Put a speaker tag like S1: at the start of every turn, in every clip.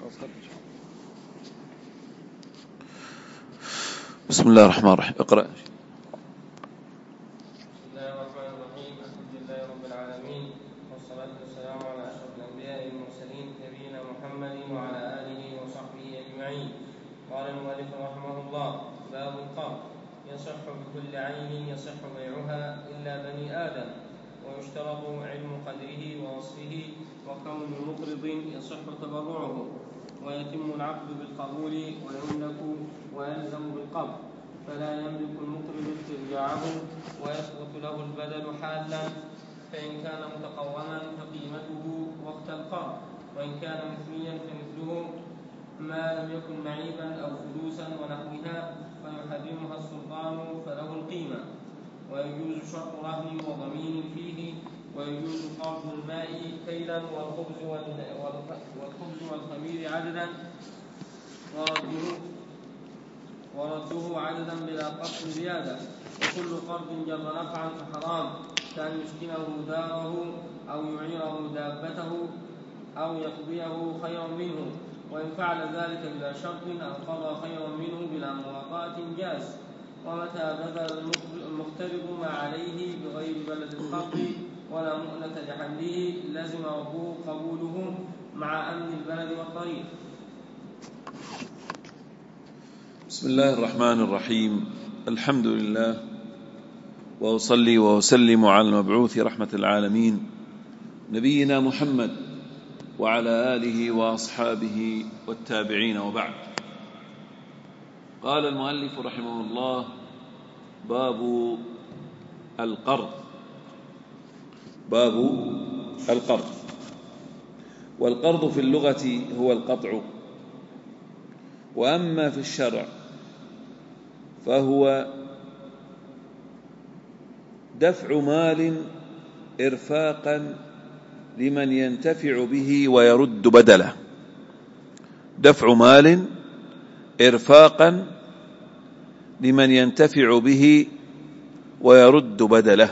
S1: بسم الله الرحمن الرحيم. اقرأ.
S2: بسم الله الرحمن الرحيم. الحمد لله رب العالمين، والصلاة والسلام على أشرف الأنبياء والمرسلين نبينا محمد وعلى آله وصحبه أجمعين. قال المؤلف رحمه الله: باب القرض. يصح بكل عين يصح بيعها إلا بني آدم، ويشترط علم قدره ووصفه، وكون مقرض يصح تبرعه، ويتم العقد بالقبول ويملك ويلزم بالقبض، فلا يملك المقرض استرجاعه، ويسقط له البدل حالا، فإن كان متقوما فقيمته وقت القرض، وإن كان مثليا فمثله، ما لم يكن معيبا أو فلوسا ونحوها فيحرمها السلطان فله القيمة. ويجوز شرط رهن وضمين فيه، ويجوز قرض الماء كيلا والخبز والخمير عددا، ورده عددا بلا قصد زيادة. وكل قرض جر نفعا فحرام، كأن يسكنه داره أو يعيره دابته أو يقضيه خيرا منه، وإن فعل ذلك بلا شرط أو قضى خيرا منه بلا مواطأة جاز. ومتى بذل المقترض ما عليه بغير بلد القرض ولا مؤنة لحمله لزم قبوله مع أمن البلد والطريق.
S1: بسم الله الرحمن الرحيم. الحمد لله، وأصلي وأسلم على المبعوث رحمة العالمين نبينا محمد وعلى آله وأصحابه والتابعين، وبعد. قال المؤلف رحمه الله: باب القرض. باب القرض. والقرض في اللغة هو القطع، وأما في الشرع فهو دفع مال إرفاقا لمن ينتفع به ويرد بدله. دفع مال إرفاقا لمن ينتفع به ويرد بدله.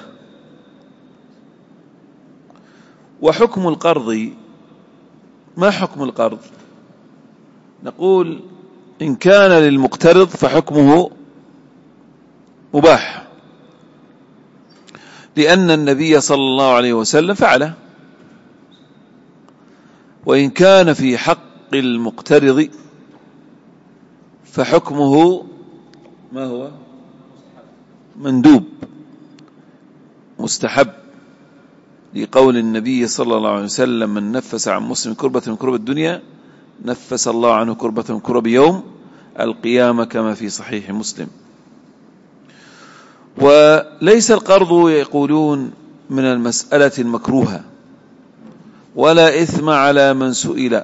S1: وحكم القرض، ما حكم القرض؟ نقول إن كان للمقترض فحكمه مباح، لأن النبي صلى الله عليه وسلم فعله. وإن كان في حق المقترض فحكمه ما هو؟ مندوب مستحب، لقول النبي صلى الله عليه وسلم: من نفس عن مسلم كربة من كرب الدنيا نفس الله عنه كربة من كرب يوم القيامة، كما في صحيح مسلم. وليس القرض يقولون من المسألة المكروهة، ولا إثم على من سئل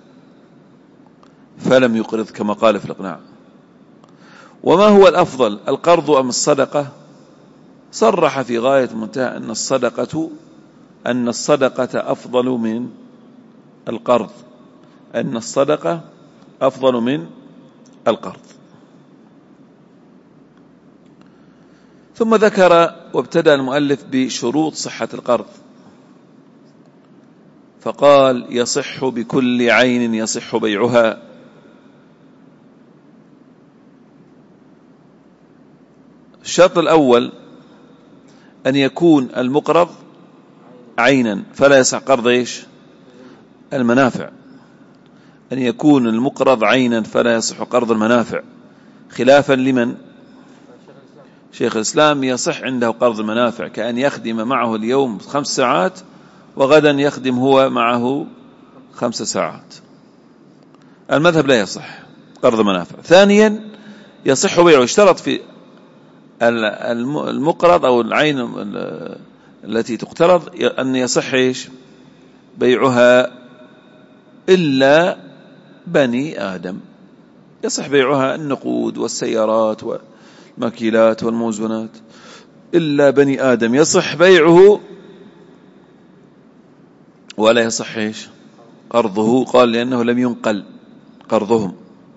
S1: فلم يقرض، كما قال في الإقناع. وما هو الأفضل، القرض أم الصدقة؟ صرح في غاية المنتهى أن الصدقة أفضل من القرض، أن الصدقة أفضل من القرض. ثم ذكر وابتدأ المؤلف بشروط صحة القرض، فقال: يصح بكل عين يصح بيعها. الشرط الأول أن يكون المقرض عينا، فلا يصح قرض إيش؟ المنافع. أن يكون المقرض عينا فلا يصح قرض المنافع، خلافا لمن؟ شيخ الإسلام يصح عنده قرض المنافع، كأن يخدم معه اليوم 5 ساعات وغدا يخدم هو معه 5 ساعات. المذهب لا يصح قرض المنافع. ثانيا يصح بيعه. اشترط في المقرض أو العين التي تقترض أن يصح إيش؟ بيعها إلا بني آدم. يصح بيعها النقود والسيارات والماكيلات والموزونات، إلا بني آدم يصح بيعه ولا يصح إيش؟ قرضه. قال: لأنه لم ينقل قرضهم.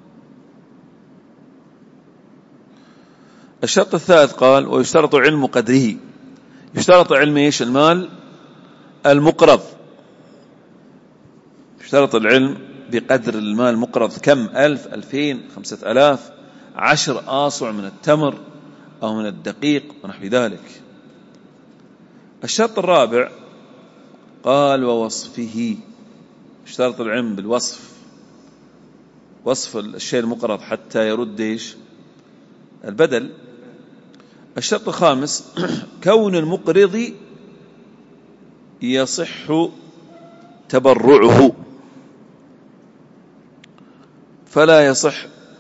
S1: الشرط الثالث قال: ويشترط علم قدره. يشترط علم إيش؟ المال المقرض. يشترط العلم بقدر المال المقرض كم 1000 2000 5000 10 آصع من التمر أو من الدقيق ونحو ذلك. الشرط الرابع قال ووصفه، اشترط العلم بالوصف، وصف الشيء المقرض حتى يرد البدل. الشرط الخامس كون المقرض يصح تبرعه، فلا يصح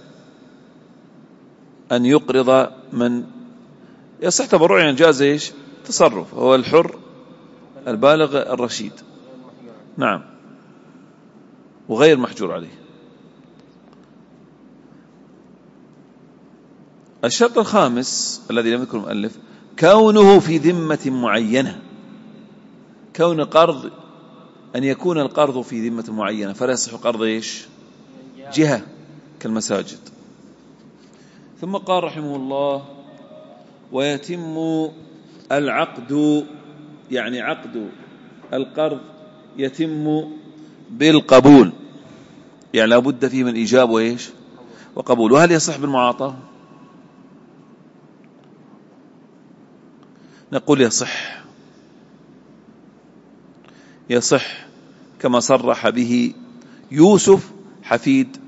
S1: أن يقرض من يصح تبرعه، يعني جاز تصرف، هو الحر البالغ الرشيد، نعم، وغير محجور عليه. الشرط الخامس الذي لم يذكره المؤلف كونه في ذمة معينة، كون قرض أن يكون القرض في ذمة معينة، فلا يصح قرض جهة كالمساجد. ثم قال رحمه الله ويتم العقد، يعني عقد القرض يتم بالقبول، يعني لا بد فيه من إيجاب وقبول. وهل يصح بالمعاطاة؟ نقول يصح كما صرح به يوسف حفيد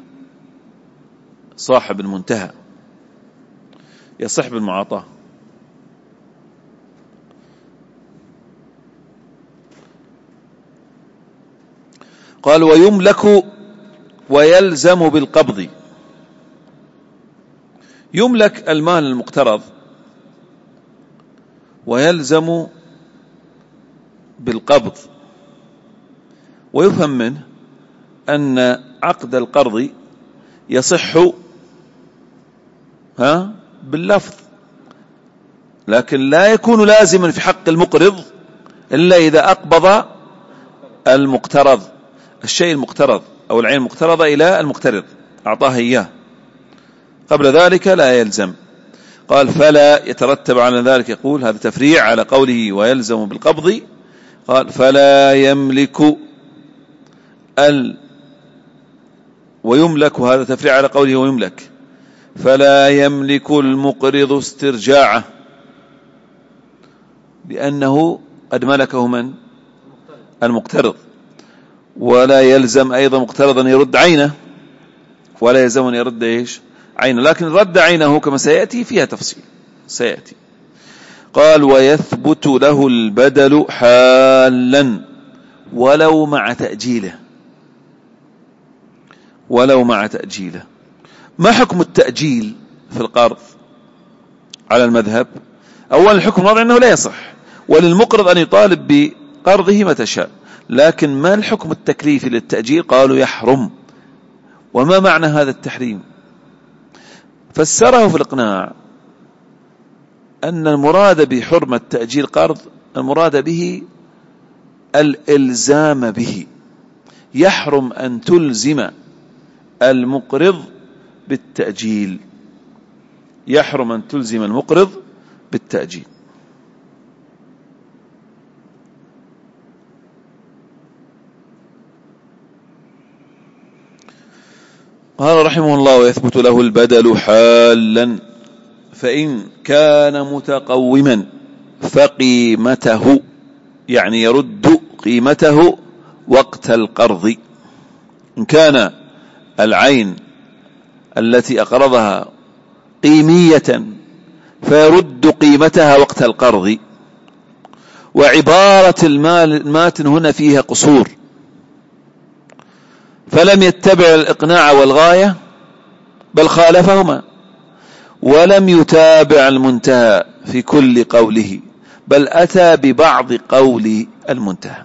S1: صاحب المنتهى، يصح بالمعاطاة. قال ويملك ويلزم بالقبض. يملك المال المقترض ويلزم بالقبض، ويفهم منه أن عقد القرض يصح باللفظ، لكن لا يكون لازما في حق المقرض إلا إذا أقبض المقترض الشيء المقترض أو العين المقترضة إلى المقترض أعطاه إياه، قبل ذلك لا يلزم. قال فلا يترتب على ذلك، يقول هذا تفريع على قوله ويلزم بالقبض. قال فلا يملك ويملك، هذا تفريع على قوله ويملك، فلا يملك المقرض استرجاعه، لأنه قد ملكه من؟ المقترض. ولا يلزم أيضا مقترضا يرد عينه، ولا يلزم أن يرد عينه، لكن رد عينه كما سيأتي فيها تفصيل سيأتي. قال ويثبت له البدل حالا ولو مع تأجيله، ولو مع تأجيله. ما حكم التأجيل في القرض على المذهب؟ أولا الحكم الوضعي أنه لا يصح، وللمقرض أن يطالب بقرضه متى شاء، لكن ما الحكم التكليفي للتأجيل؟ قالوا يحرم. وما معنى هذا التحريم؟ فسره في الإقناع أن المراد بحرمة تأجيل قرض المراد به الإلزام به، يحرم أن تلزم المقرض بالتأجيل، يحرم أن تلزم المقرض بالتأجيل. قال رحمه الله ويثبت له البدل حالا، فإن كان متقوما فقيمته، يعني يرد قيمته وقت القرض. إن كان العين التي أقرضها قيمية فيرد قيمتها وقت القرض. وعبارة الماتن هنا فيها قصور، فلم يتبع الإقناع والغاية بل خالفهما، ولم يتابع المنتهى في كل قوله بل أتى ببعض قول المنتهى.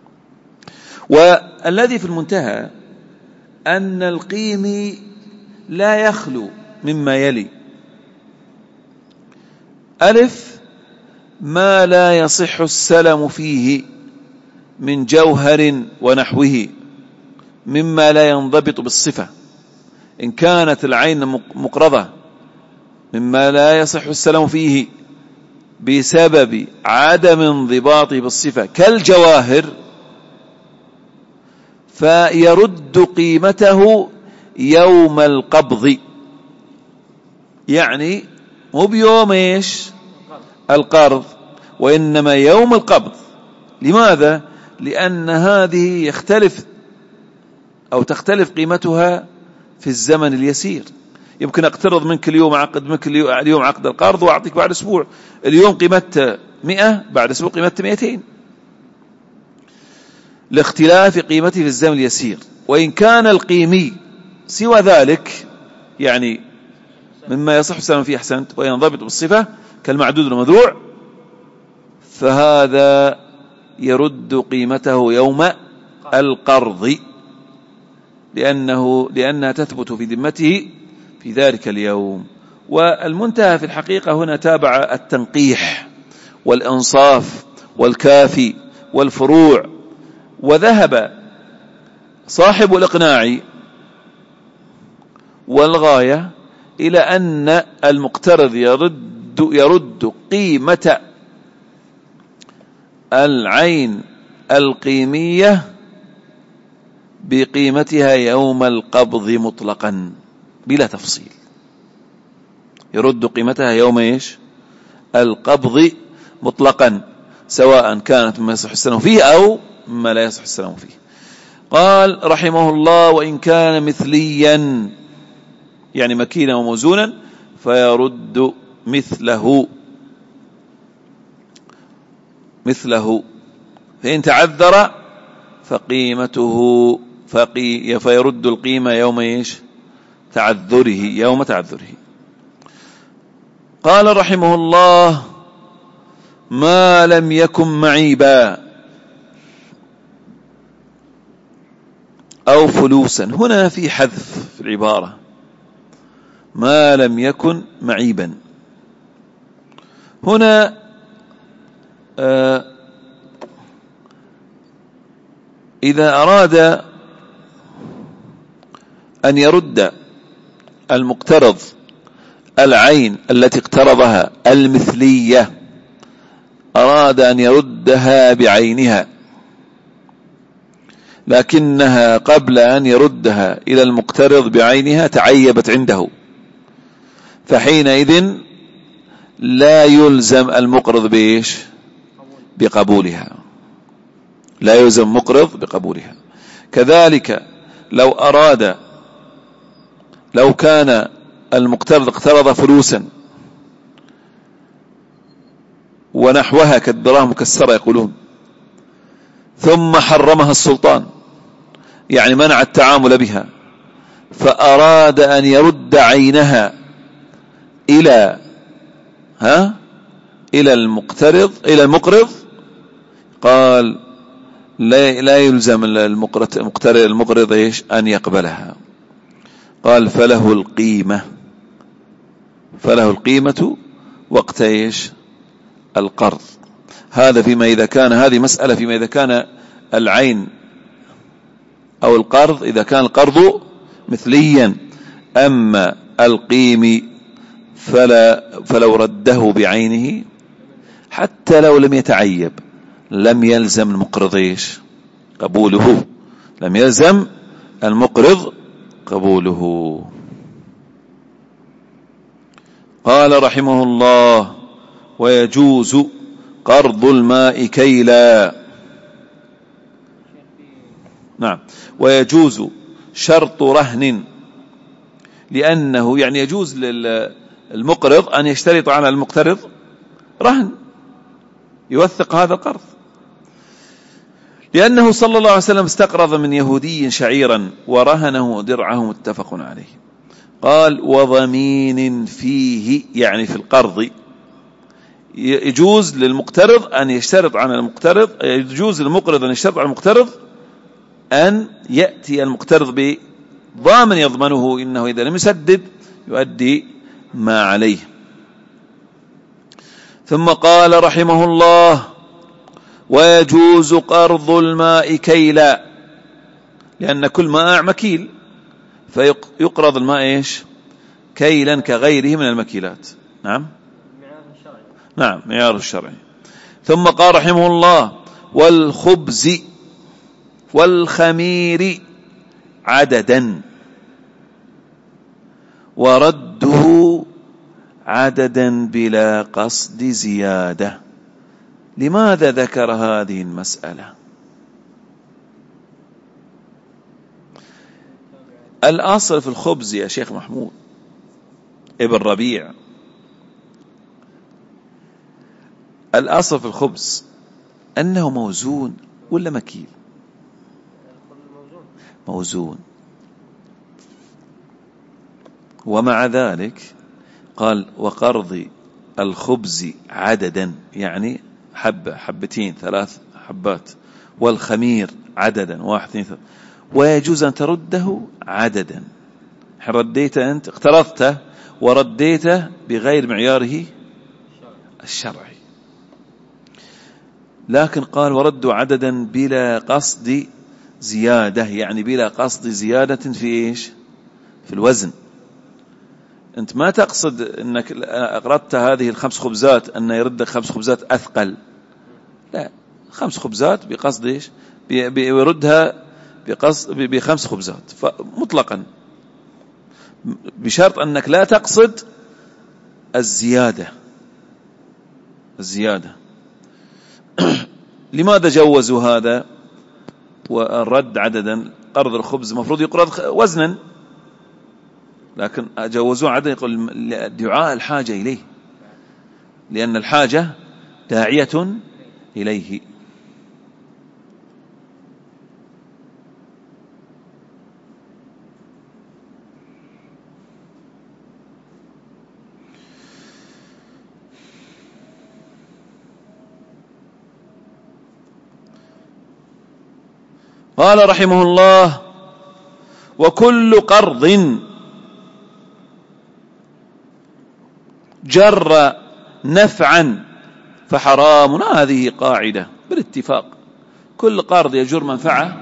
S1: والذي في المنتهى أن القيمي لا يخلو مما يلي: ألف، ما لا يصح السلم فيه من جوهر ونحوه مما لا ينضبط بالصفة. إن كانت العين مقرضة مما لا يصح السلم فيه بسبب عدم انضباطه بالصفة كالجواهر، فيرد قيمته يوم القبض، يعني مو بيوم ايش القرض، وإنما يوم القبض. لماذا؟ لأن هذه يختلف أو تختلف قيمتها في الزمن اليسير. يمكن أقترض منك اليوم، عقد منك اليوم عقد القرض، وأعطيك بعد أسبوع. اليوم قيمته 100، بعد أسبوع قيمته 200، لاختلاف قيمته في الزمن اليسير. وإن كان القيمي سوى ذلك، يعني مما يصح السلام فيه، أحسنت، وينضبط بالصفة كالمعدود والمذروع، فهذا يرد قيمته يوم القرض، لأنها تثبت في ذمته في ذلك اليوم. والمنتهى في الحقيقة هنا تابع التنقيح والإنصاف والكافي والفروع، وذهب صاحب الإقناع والغاية إلى أن المقترض يرد قيمة العين القيمية بقيمتها يوم القبض مطلقا بلا تفصيل. يرد قيمتها يوم ايش القبض مطلقا، سواء كانت مما يصح السلام فيه أو مما لا يصح السلام فيه. قال رحمه الله: وإن كان مثليا، يعني مكينا وموزونا، فيرد مثله. فإن تعذر فقيمته فيرد القيمة يوم ايش يوم تعذره. قال رحمه الله: ما لم يكن معيبا أو فلوسا. هنا في حذف في العبارة، ما لم يكن معيبا. هنا إذا أراد أن يرد المقترض العين التي اقترضها المثلية، أراد أن يردها بعينها، لكنها قبل أن يردها إلى المقترض بعينها تعيبت عنده، فحينئذ لا يلزم المقرض بإيش بقبولها، لا يلزم مقرض بقبولها. كذلك لو كان المقترض اقترض فلوسا ونحوها كالدراهم مكسرة يقولون، ثم حرمها السلطان، يعني منع التعامل بها، فأراد أن يرد عينها إلى المقرض، قال لا يلزم المقرض ايش أن يقبلها. قال فله القيمة وقت ايش القرض. هذا فيما إذا كان، هذه مسألة فيما إذا كان العين أو القرض، إذا كان القرض مثليا. أما القيمي فلو رده بعينه حتى لو لم يتعيب لم يلزم المقرض ايش قبوله، لم يلزم المقرض قبوله. قال رحمه الله: ويجوز قرض الماء كيلا. نعم، ويجوز شرط رهن، لأنه يعني يجوز للمقرض أن يشترط على المقترض رهن يوثق هذا القرض، لأنه صلى الله عليه وسلم استقرض من يهودي شعيرا ورهنه درعه، متفق عليه. قال: وضمين فيه، يعني في القرض يجوز للمقترض أن يشترط على المقترض، يجوز للمقرض أن يشترط على المقترض أن يأتي المقترض بضامن يضمنه إنه إذا لم يسدد يؤدي ما عليه. ثم قال رحمه الله: ويجوز قرض الماء كيلا، لأن كل مائع مكيل، فيقرض الماء إيش كيلا كغيره من المكيلات. نعم، معيار الشرعي. ثم قال رحمه الله: والخبز والخمير عددا ورده عددا بلا قصد زيادة. لماذا ذكر هذه المسألة؟ الأصل في الخبز يا شيخ محمود ابن ربيع، الأصل في الخبز أنه موزون ولا مكيل؟ موزون. ومع ذلك قال وقرض الخبز عددا، يعني حبة حبتين 3 حبات، والخمير عددا 1 2 3، ويجوز أن ترده عددا. رديته أنت، اقترضته ورديته بغير معياره الشرعي، لكن قال وردوا عددا بلا قصد زيادة، يعني بلا قصد زيادة في إيش؟ في الوزن. أنت ما تقصد أنك أقرضت هذه ال5 خبزات أن يردك 5 خبزات أثقل، لا، 5 خبزات بقصد إيش؟ بيردها بقصد ب5 خبزات مطلقا، بشرط أنك لا تقصد الزيادة. لماذا جوزوا هذا والرد عددا؟ قرض الخبز مفروض يقرض وزنا، لكن جوزوا عددا، يقول دعاء الحاجة إليه، لأن الحاجة داعية إليه. قال رحمه الله وكل قرض جر نفعا فحرام. هذه قاعدة بالاتفاق، كل قرض يجر منفعة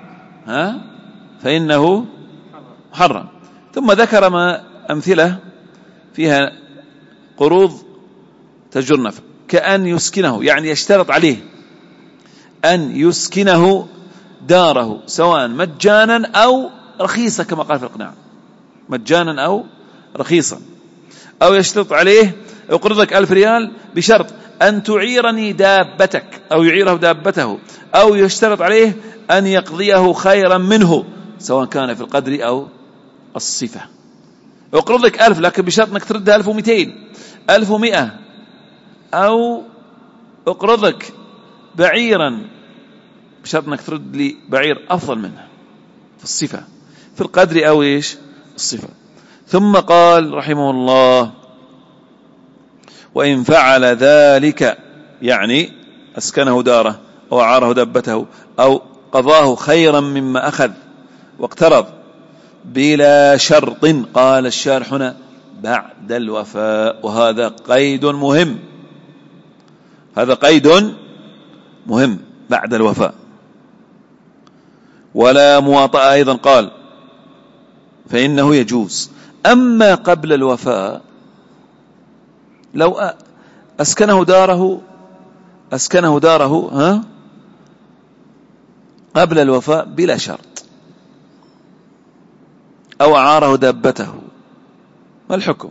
S1: فإنه محرم. ثم ذكر ما أمثلة فيها قروض تجر نفع، كأن يسكنه، يعني يشترط عليه أن يسكنه داره سواء مجانا أو رخيصا، كما قال في الإقناع، مجانا أو رخيصا. أو يشترط عليه يقرضك 1000 ريال بشرط أن تعيرني دابتك، أو يعيره دابته. أو يشترط عليه أن يقضيه خيرا منه سواء كان في القدر أو الصفة. يقرضك 1000 لكن بشرط أنك ترد 1200 1100. أو أقرضك بعيرا بشرط أنك ترد لي بعير أفضل منه في الصفة، في القدر أو إيش الصفة. ثم قال رحمه الله وإن فعل ذلك، يعني أسكنه داره أو عاره دبته أو قضاه خيرا مما أخذ واقترض بلا شرط، قال الشارح هنا بعد الوفاء. وهذا قيد مهم، هذا قيد مهم، بعد الوفاء. ولا مواطأة أيضا قال فإنه يجوز. أما قبل الوفاء، لو أسكنه داره قبل الوفاء بلا شرط، أو عاره دابته، ما الحكم؟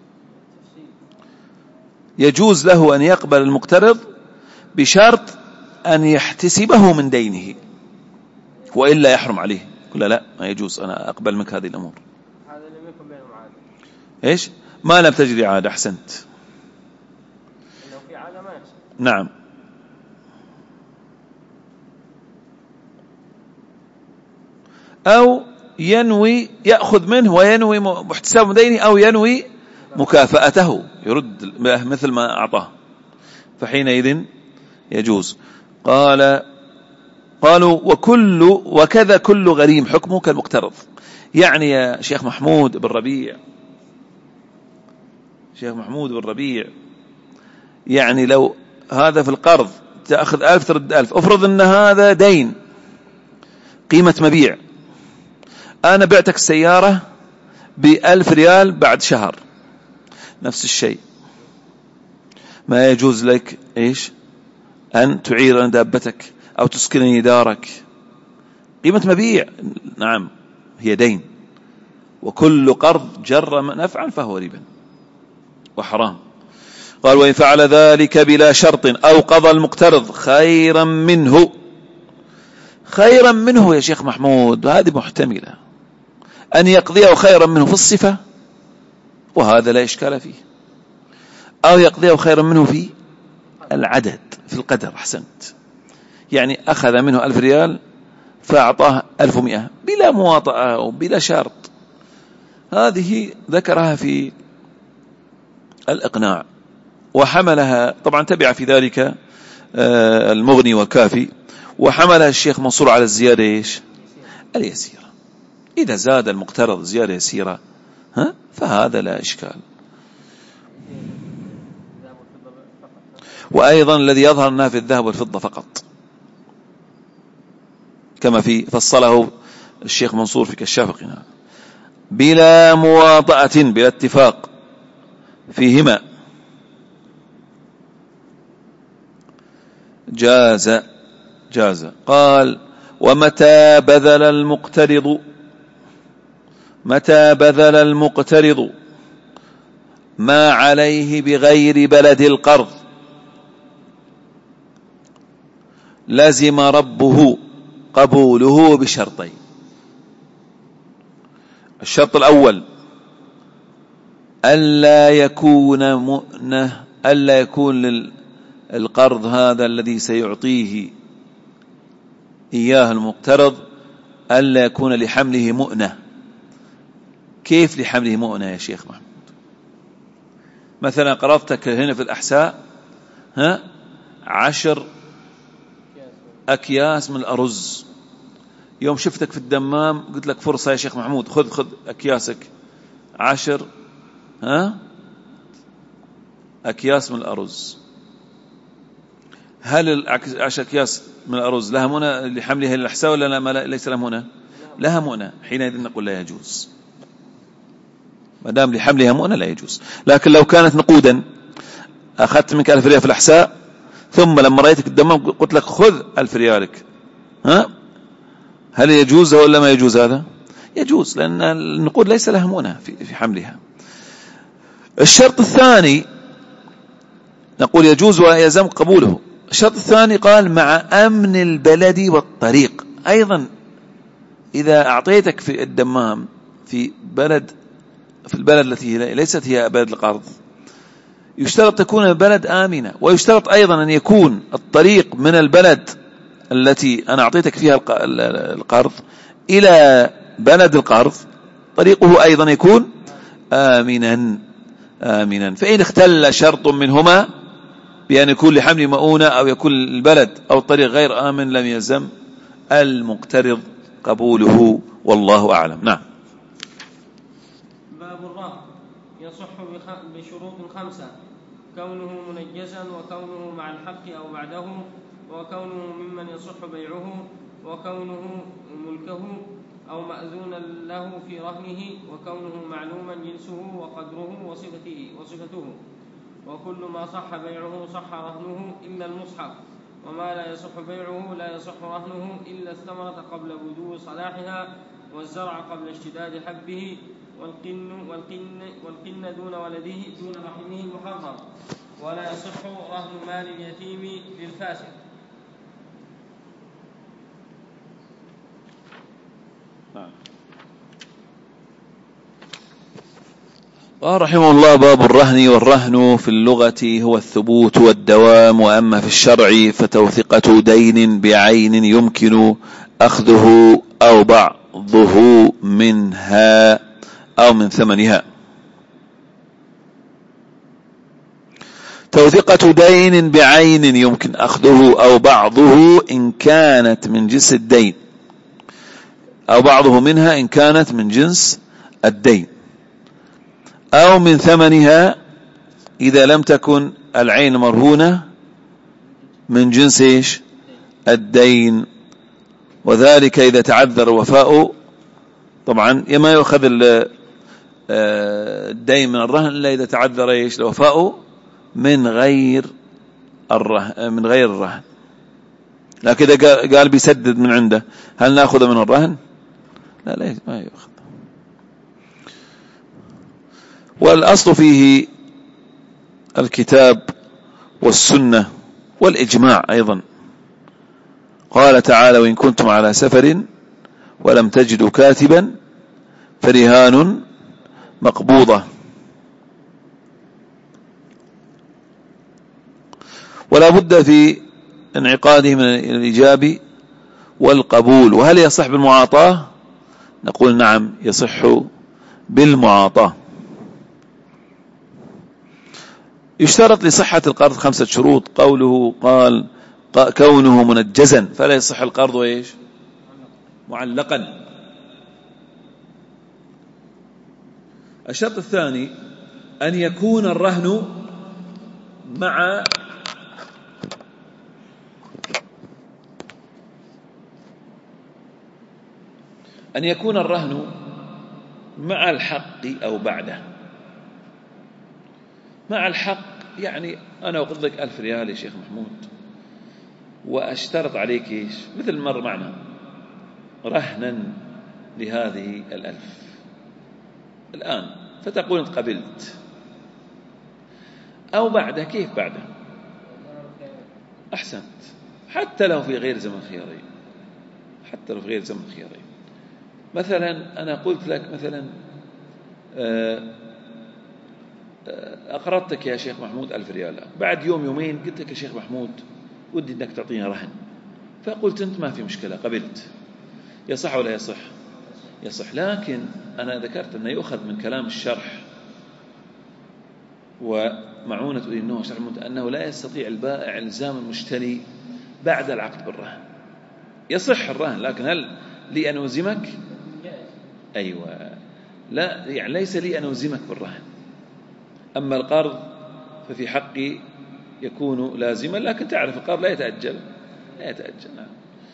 S1: يجوز له أن يقبل المقترض بشرط أن يحتسبه من دينه، وإلا يحرم عليه. قل لا ما يجوز، أنا أقبل منك هذه الأمور.
S2: هذا لم يكن بينهم عادة.
S1: إيش؟ ما لم تجري عادة. أحسنت.
S2: لو في عادة ما يحصل.
S1: نعم. أو ينوي يأخذ منه وينوي محتساب دينه، أو ينوي مكافأته، يرد مثل ما أعطاه، فحينئذ يجوز. قالوا وكذا كل غريم حكمه كالمقترض. يعني يا شيخ محمود بن ربيع، يعني لو هذا في القرض تأخذ 1000 ترد 1000، افرض أن هذا دين قيمة مبيع، أنا بعتك السيارة ب1000 ريال بعد شهر، نفس الشيء، ما يجوز لك إيش أن تعير دابتك أو تسكنني دارك قيمة مبيع، نعم هي دين، وكل قرض جر نفعا فهو ربا وحرام. قال وإن فعل ذلك بلا شرط أو قضى المقترض خيرا منه. خيرا منه يا شيخ محمود، هذه محتملة أن يقضيه خيرا منه في الصفة، وهذا لا إشكال فيه، أو يقضيه خيرا منه في العدد، في القدر. أحسنت، يعني أخذ منه 1000 ريال فأعطاه 1100 بلا مواطأة أو بلا شرط. هذه ذكرها في الإقناع، وحملها طبعا تبع في ذلك المغني والكافي، وحملها الشيخ منصور على الزيادة إيش؟ اليسيرة. إذا زاد المقترض زيادة يسيرة فهذا لا إشكال. وأيضا الذي يظهر أنها في الذهب والفضة فقط، كما فصله الشيخ منصور في كشاف القناع، بلا مواطأة، بلا اتفاق فيهما، جاز. قال ومتى بذل المقترض ما عليه بغير بلد القرض لزم ربه قبوله بشرطين. الشرط الأول ألا يكون للقرض هذا الذي سيعطيه إياه المقترض ألا يكون لحمله مؤنة. كيف لحمله مؤنة يا شيخ محمود؟ مثلا قرضتك هنا في الأحساء 10 أكياس من الأرز، يوم شفتك في الدمام قلت لك فرصة يا شيخ محمود، خذ أكياسك 10 أكياس من الأرز. هل 10 أكياس من الأرز لها مؤنة لحملها للأحساء ولا ليس لها مؤنة؟ لها مؤنة. حينئذ نقول لا يجوز، ما دام لحملها مؤنة لا يجوز. لكن لو كانت نقودا، أخذت منك 1000 ريال في الأحساء، ثم لما رأيتك الدمام قلت لك خذ 1000 ريالك، هل يجوز ولا ما يجوز؟ هذا يجوز، لأن النقود ليس لها مؤنة في حملها. الشرط الثاني نقول يجوز ويلزم قبوله. الشرط الثاني قال مع أمن البلد والطريق. أيضا إذا أعطيتك في الدمام في البلد التي ليست هي بلد القرض، يشترط تكون البلد آمنة، ويشترط أيضا أن يكون الطريق من البلد التي أنا أعطيتك فيها القرض إلى بلد القرض طريقه أيضا يكون آمنا. فإن اختل شرط منهما بأن يكون لحمل مؤونة أو يكون البلد أو الطريق غير آمن لم يلزم المقترض قبوله، والله أعلم. نعم.
S2: باب الرهن يصح بشروط 5: كونه منجزا، وكونه مع الحق أو بعده، وكونه ممن يصح بيعه، وكونه ملكه أو مأذونا له في رهنه، وكونه معلوما جنسه وقدره وصفته. وكل ما صح بيعه صح رهنه إلا المصحف، وما لا يصح بيعه لا يصح رهنه إلا الثمرة قبل بدو صلاحها، والزرع قبل اشتداد حبه، والقن دون ولده دون رحمه المحرم. ولا يصح رهن مال اليتيم للفاسق.
S1: قال رحمه الله: باب الرهن. والرهن في اللغة هو الثبوت والدوام، وأما في الشرع فتوثقة دين بعين يمكن أخذه أو بعضه منها أو من ثمنها. توثقة دين بعين يمكن أخذه أو بعضه إن كانت من جنس الدين، أو بعضه منها إن كانت من جنس الدين، أو من ثمنها إذا لم تكن العين مرهونة من جنس الدين. وذلك إذا تعذر وفاء، طبعا ما يؤخذ الدين من الرهن إلا إذا تعذر الوفاء من غير الرهن. لكن إذا قال بيسدد من عنده هل نأخذ من الرهن؟ لا ما يأخذ. والأصل فيه الكتاب والسنة والإجماع أيضا. قال تعالى: وإن كنتم على سفر ولم تجدوا كاتبا فرهان مقبوضة. ولا بد في انعقاده من الإيجاب والقبول. وهل يصح بالمعاطاة؟ نقول نعم، يصح بالمعاطاة. يشترط لصحة القرض 5 شروط. قوله قال كونه منجزا، فلا يصح القرض ايش؟ معلقا. الشرط الثاني أن يكون الرهن مع الحق أو بعده. مع الحق يعني أنا أقول لك 1000 ريال يا شيخ محمود، وأشترط عليك إيش؟ مثل مر معنا رهنا لهذه 1000 الآن، فتقول أنت قبلت. أو بعده. كيف بعده؟ أحسنت، حتى لو في غير زمن خيارين. مثلا أنا قلت لك مثلا أقرضتك يا شيخ محمود 1000 ريال، بعد يوم يومين قلت لك يا شيخ محمود ودي أنك تعطيني رهن، فقلت أنت ما في مشكلة قبلت. يصح ولا يصح؟ يصح. لكن أنا ذكرت أنه يؤخذ من كلام الشرح ومعونة أولي النهى أنه لا يستطيع البائع إلزام المشتري بعد العقد بالرهن. يصح الرهن، لكن هل لي أن ألزمك؟ أيوة، لا، يعني ليس لي أن ألزمك بالرهن. أما القرض ففي حقي يكون لازما، لكن تعرف القرض لا يتأجل. نعم.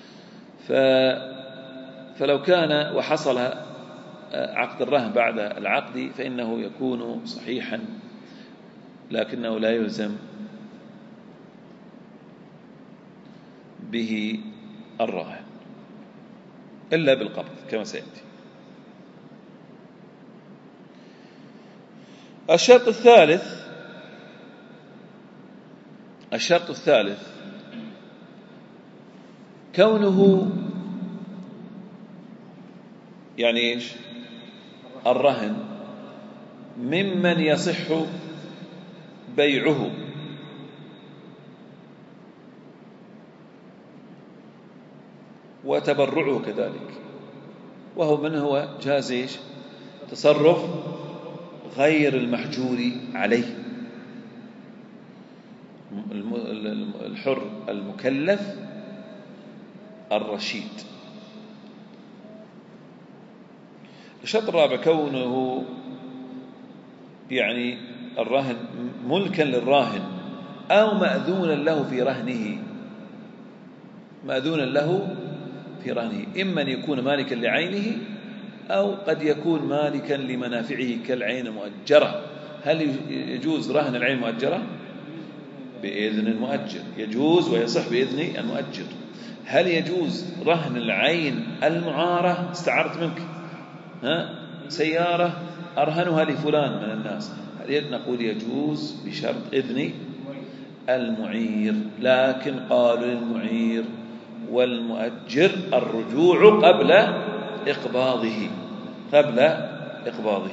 S1: فلو كان وحصل عقد الرهن بعد العقد فإنه يكون صحيحا، لكنه لا يلزم به الراهن إلا بالقبض كما سيأتي. الشرط الثالث كونه يعني إيش؟ الرهن ممن يصح بيعه وتبرعه كذلك، وهو من هو جاز إيش؟ تصرف غير المحجور عليه، الحر المكلف الرشيد. الشرط الرابع كونه يعني الرهن ملكا للراهن أو مأذونا له في رهنه، إما أن يكون مالكا لعينه أو قد يكون مالكا لمنافعه كالعين المؤجرة. هل يجوز رهن العين المؤجرة؟ بإذن المؤجر يجوز ويصح بإذن المؤجر. هل يجوز رهن العين المعارة؟ استعرت منك سيارة أرهنها لفلان من الناس، هل نقول يجوز بشرط إذن المعير، لكن قالوا للمعير والمؤجر الرجوع قبل إقباضه.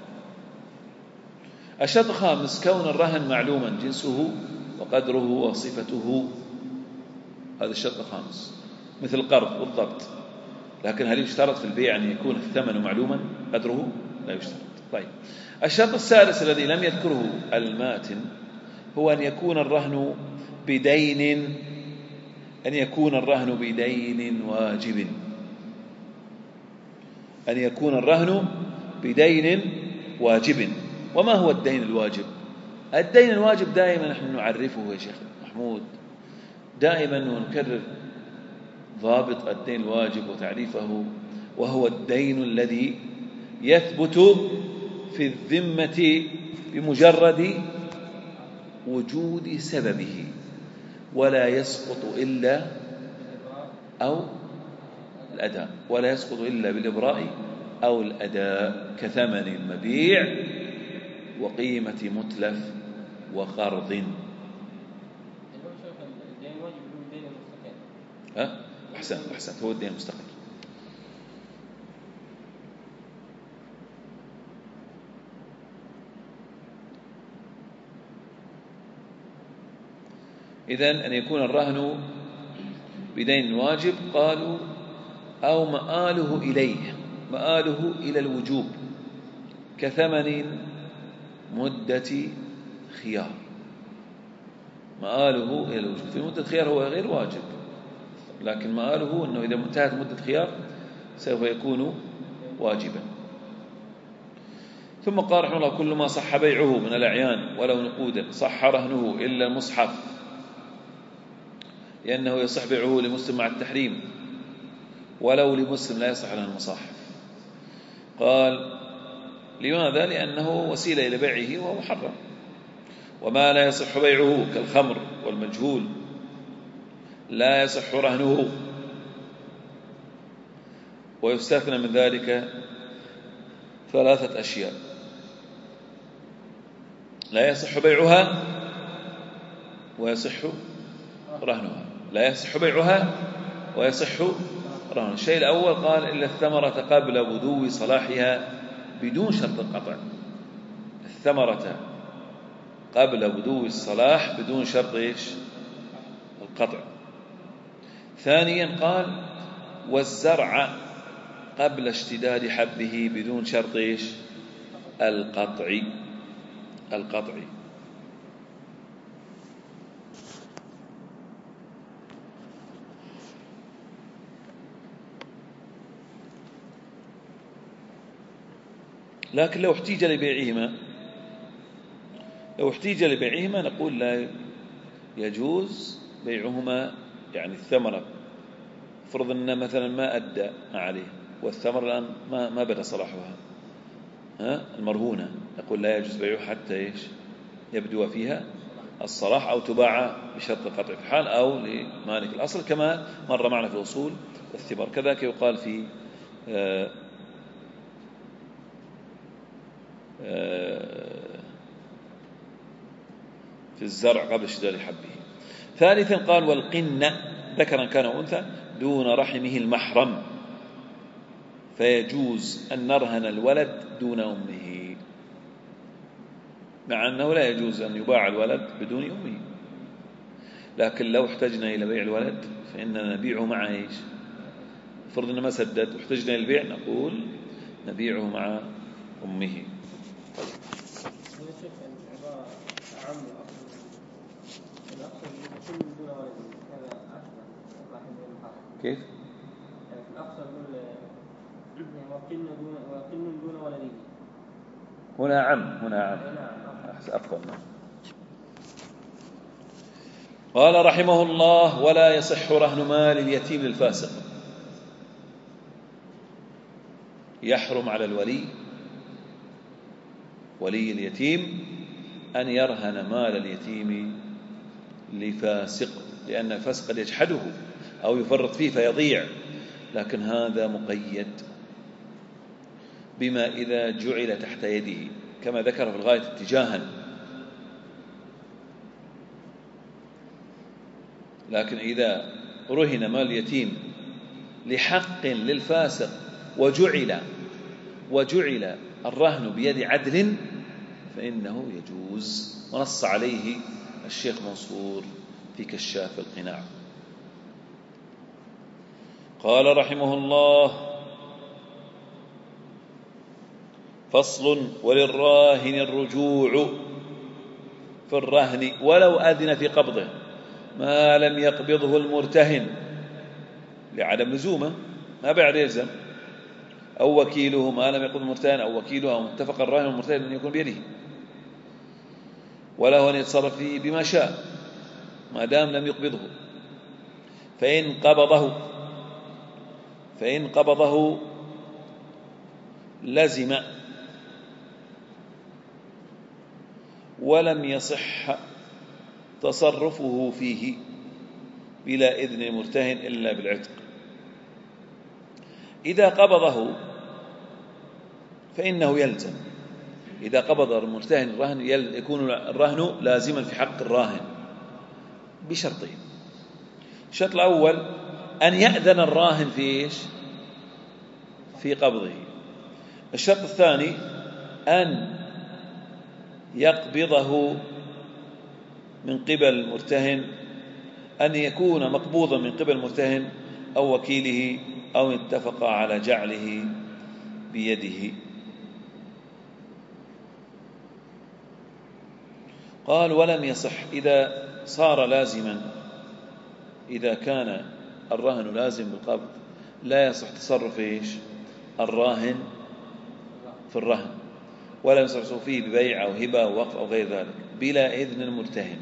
S1: الشرط الخامس كون الرهن معلوما جنسه وقدره وصفته، هذا الشرط الخامس مثل القرض بالضبط. لكن هل يشترط في البيع أن يكون الثمن معلوما قدره؟ لا يشترط. طيب، الشرط السادس الذي لم يذكره الماتن هو أن يكون الرهن بدين واجب. أن يكون الرهن بدين واجب. وما هو الدين الواجب؟ الدين الواجب دائما نحن نعرفه يا شيخ محمود، دائما ونكرر ضابط الدين الواجب وتعريفه، وهو الدين الذي يثبت في الذمة بمجرد وجود سببه، ولا يسقط إلا أو الأداء، ولا يسقط إلا بالإبراء أو الأداء، كثمن المبيع وقيمة متلف وقرض. أحسنت، هو الدين المستقل. إذن أن يكون الرهن بدين واجب، قالوا أو مآله إليه، مآله إلى الوجوب، كثمن مدة خيار، مآله إلى الوجوب. في مدة خيار هو غير واجب، لكن مآله أنه إذا انتهت مدة خيار سوف يكون واجبا. ثم قال رحمه الله: كل ما صح بيعه من الأعيان ولو نقودا صح رهنه إلا المصحف، لأنه يصح بيعه لمسلم مع التحريم، ولو لمسلم لا يصح له المصاحف. قال: لماذا؟ لأنه وسيلة إلى بيعه وهو محرم. وما لا يصح بيعه كالخمر والمجهول لا يصح رهنه. ويستثنى من ذلك 3 أشياء: لا يصح بيعها ويصح رهنها، لا يصح بيعها ويصح رهنها. الشيء الأول قال: إلا الثمرة قبل بدو صلاحها بدون شرط القطع. الثمرة قبل بدو الصلاح بدون شرط القطع. ثانيا قال: والزرع قبل اشتداد حبه بدون شرط القطع. لكن لو احتيج لبيعهما نقول لا يجوز بيعهما، يعني الثمرة فرض أن مثلا ما أدى ما عليه، والثمرة الآن ما بدأ صلاحها، المرهونة، نقول لا يجوز بيعها حتى يبدو فيها الصلاح، أو تباع بشرط القطع في حال، أو لمالك الأصل، كما مر معنا في الأصول والثمار. كذلك يقال في الزرع قبل اشتداد حبه. ثالثا قال: والقن ذكرا كان أنثى دون رحمه المحرم، فيجوز أن نرهن الولد دون أمه، مع أنه لا يجوز أن يباع الولد بدون أمه، لكن لو احتجنا إلى بيع الولد فإننا نبيعه مع فرض أنه ما سدد واحتجنا إلى البيع، نقول نبيعه مع أمه. كيف؟
S2: يعني في الأقصى يقول وقن دون ولده.
S1: هنا عم أفضل. قال رحمه الله: ولا يصح رهن مال اليتيم للفاسق. يحرم على ولي اليتيم أن يرهن مال اليتيم لفاسق، لأن الفاسق قد يجحده أو يفرط فيه فيضيع، لكن هذا مقيد بما إذا جعل تحت يده، كما ذكر في الغاية اتجاها. لكن إذا رهن مال اليتيم لحق للفاسق وجعل الرهن بيد عدل فإنه يجوز، ونص عليه الشيخ منصور في كشاف القناع. قال رحمه الله: فصل: وللراهن الرجوع في الرهن ولو أذن في قبضه ما لم يقبضه المرتهن لعدم لزومه، ما بعد يلزم، أو وكيله ما لم يقبضه المرتهن، أو وكيله، أو متفق الراهن والمرتهن أن يكون بيده، وله أن يتصرف فيه بما شاء ما دام لم يقبضه. فإن قبضه لزم ولم يصح تصرفه فيه بلا إذن المرتهن إلا بالعتق. إذا قبضه فإنه يلزم. إذا قبض المرتهن الرهن يكون الرهن لازما في حق الراهن بشرطين. الشرط الأول أن يأذن الراهن في قبضه. الشرط الثاني أن يقبضه من قبل المرتهن، أن يكون مقبوضا من قبل المرتهن أو وكيله أو اتفق على جعله بيده. قال ولم يصح إذا صار لازما، إذا كان الرهن لازم بالقبض لا يصح تصرف الراهن في الرهن، ولا يصح فيه ببيع أو هبة أو وقف أو غير ذلك بلا إذن المرتهن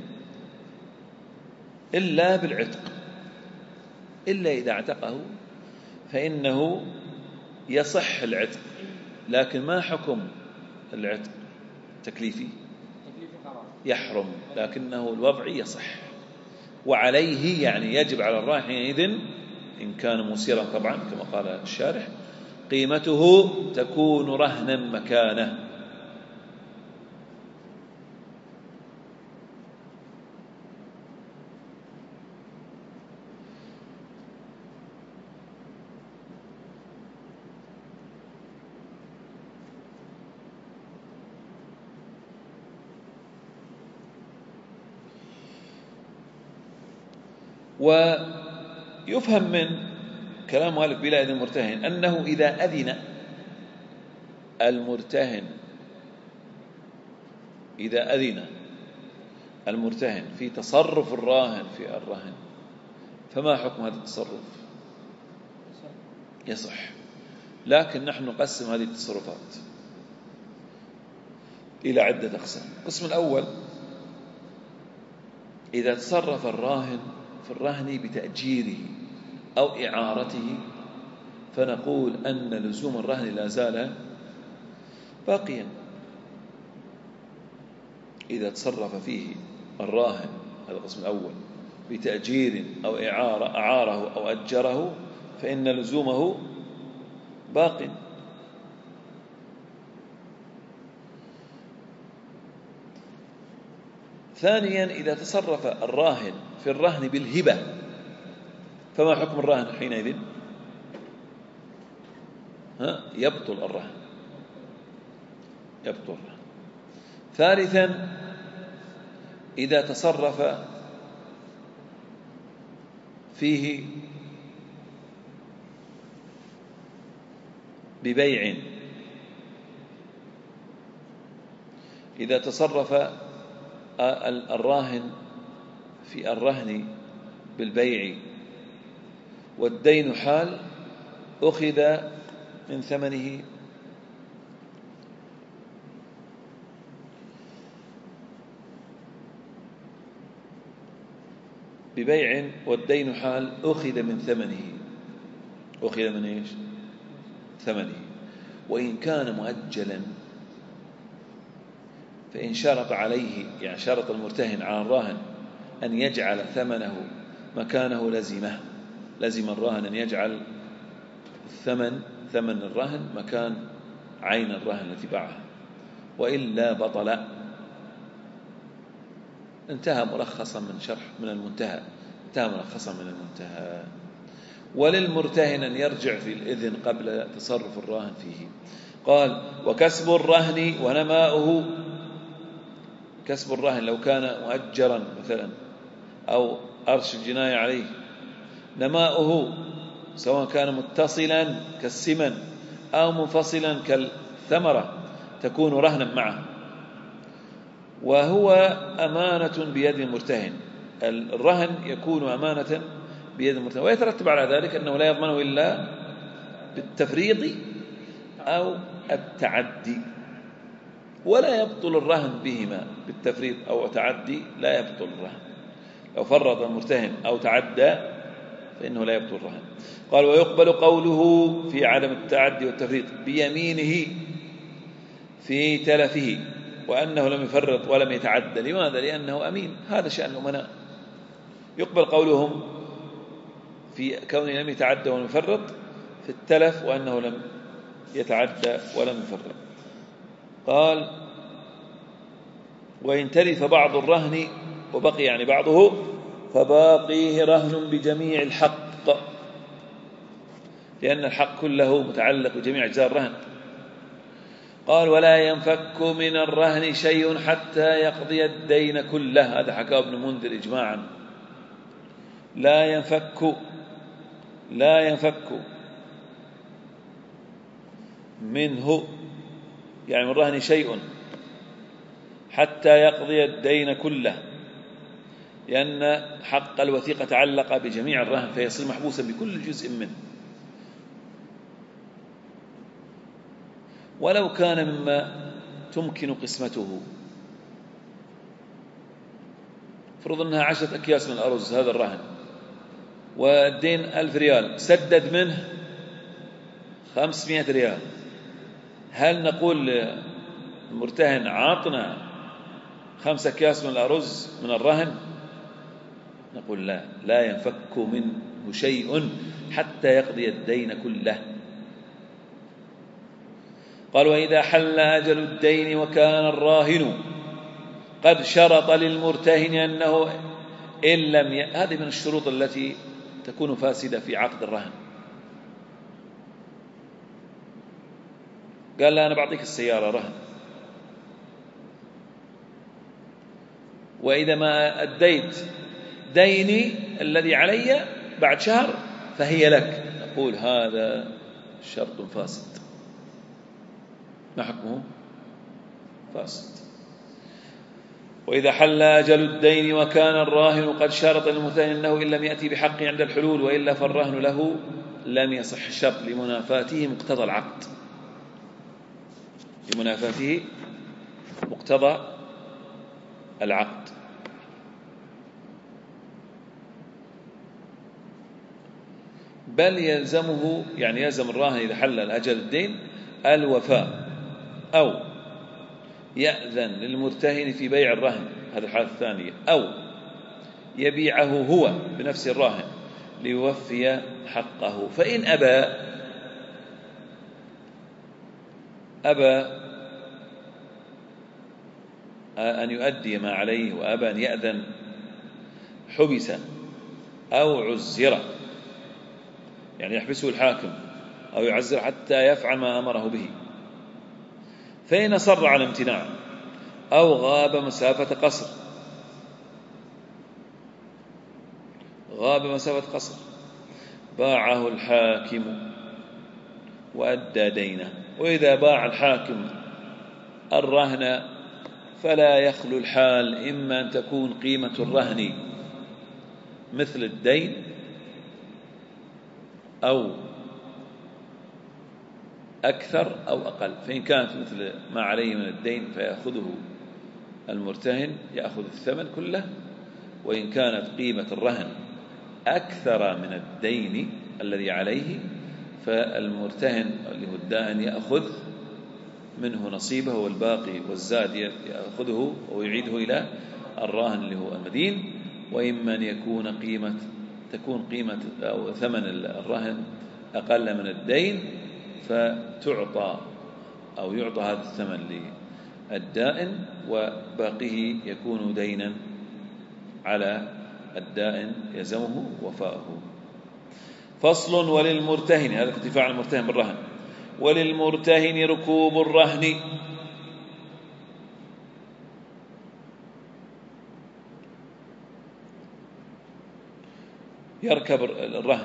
S1: إلا بالعتق، إلا إذا اعتقه فإنه يصح العتق. لكن ما حكم العتق؟ تكليفي يحرم، لكنه الوضعي يصح. وعليه يعني يجب على الراهن حينئذ إن كان مسيرا طبعا كما قال الشارح قيمته تكون رهنا مكانه. ويفهم من كلام مالك بلا إذن المرتهن أنه إذا أذن المرتهن في تصرف الراهن في الرهن فما حكم هذا التصرف؟ يصح. لكن نحن نقسم هذه التصرفات إلى عدة أقسام. القسم الأول إذا تصرف الراهن في الرهن بتأجيره أو إعارته فنقول أن لزوم الرهن لا زال باقيا. إذا تصرف فيه الراهن هذا القسم الأول بتأجير أو أعاره أو أجره فإن لزومه باق. ثانيا إذا تصرف الراهن في الرهن بالهبة فما حكم الراهن حينئذ؟ يبطل الرهن. ثالثا إذا تصرف فيه ببيع، إذا تصرف الراهن في الرهن بالبيع والدين حال أخذ من ثمنه ببيع والدين حال أخذ من ثمنه. أخذ من إيش؟ ثمنه. وإن كان مؤجلا فإن شرط عليه، يعني شرط المرتهن على الراهن أن يجعل ثمنه مكانه لزم الراهن أن يجعل ثمن الرهن مكان عين الرهن التي باعها، وإلا بطل. انتهى ملخصا من المنتهى. وللمرتهن أن يرجع في الإذن قبل تصرف الراهن فيه. قال وكسب الرهن ونماؤه. كسب الرهن لو كان مؤجرا مثلا أو أرش الجناية عليه، نماؤه سواء كان متصلا كالسمن أو منفصلا كالثمرة تكون رهنا معه، وهو أمانة بيد المرتهن. الرهن يكون أمانة بيد المرتهن، ويترتب على ذلك أنه لا يضمنه إلا بالتفريط أو التعدي، ولا يبطل الرهن بهما. بالتفريط أو التعدي لا يبطل الرهن. لو فرط المرتهن أو تعدى فإنه لا يبطل الرهن. قال ويقبل قوله في عدم التعدي والتفريط بيمينه في تلفه وأنه لم يفرط ولم يتعدى. لماذا؟ لأنه أمين. هذا شأن الأمناء. يقبل قولهم في كونه لم يتعدى ولم يفرط في التلف وأنه لم يتعدى ولم يفرق. قال وإن تلف بعض الرهن وبقي يعني بعضه فباقيه رهن بجميع الحق، لأن الحق كله متعلق بجميع أجزاء الرهن. قال ولا ينفك من الرهن شيء حتى يقضي الدين كله، هذا حكاه ابن منذر إجماعا. لا ينفك منه يعني من الرهن شيء حتى يقضي الدين كله، لأن حق الوثيقة تعلق بجميع الرهن فيصير محبوسا بكل جزء منه، ولو كان مما تمكن قسمته. فرض أنها 10 أكياس من الأرز هذا الرهن، والدين 1000 ريال، سدد منه 500 ريال، هل نقول للمرتهن عاطنا 5 أكياس من الأرز من الرهن؟ نقول لا ينفك منه شيء حتى يقضي الدين كله. قال وإذا حل أجل الدين وكان الراهن قد شرط للمرتهن أنه إن لم هذه من الشروط التي تكون فاسدة في عقد الرهن. قال لا أنا بعطيك السيارة رهن، وإذا ما أديت ديني الذي علي بعد شهر فهي لك، نقول هذا شرط فاسد، ما حكمه؟ فاسد. وإذا حل أجل الدين وكان الراهن قد شرط للمرتهن أنه إن لم يأتي بحق عند الحلول وإلا فالرهن له لم يصح الشرط لمنافاته مقتضى العقد، لمنافاته مقتضى العقد. بل يلزمه يعني يلزم الراهن إذا حل الأجل الدين الوفاء، أو يأذن للمرتهن في بيع الرهن، هذه الحالة الثانية، أو يبيعه هو بنفس الراهن ليوفي حقه. فإن أبى أن يؤدي ما عليه وأبى أن يأذن حبس أو عزر، يعني يحبسه الحاكم أو يعزر حتى يفعل ما أمره به. فإن أصر على امتناع أو غاب مسافة قصر باعه الحاكم وأدى دينه. وإذا باع الحاكم الرهن فلا يخلو الحال إما أن تكون قيمة الرهن مثل الدين أو أكثر أو أقل. فإن كانت مثل ما عليه من الدين فيأخذه المرتهن، يأخذ الثمن كله. وإن كانت قيمة الرهن أكثر من الدين الذي عليه فالمرتهن اللي هو الدائن يأخذ منه نصيبه، والباقي والزاد يأخذه ويعيده إلى الراهن اللي هو المدين. وإما أن تكون قيمة أو ثمن الرهن أقل من الدين فتعطى أو يعطى هذا الثمن للدائن، وباقيه يكون دينا على الدائن يلزمه وفاءه. فصل وللمرتهن، هذا ارتفاع المرتهن بالرهن. وللمرتهن ركوب الرهن، يركب الرهن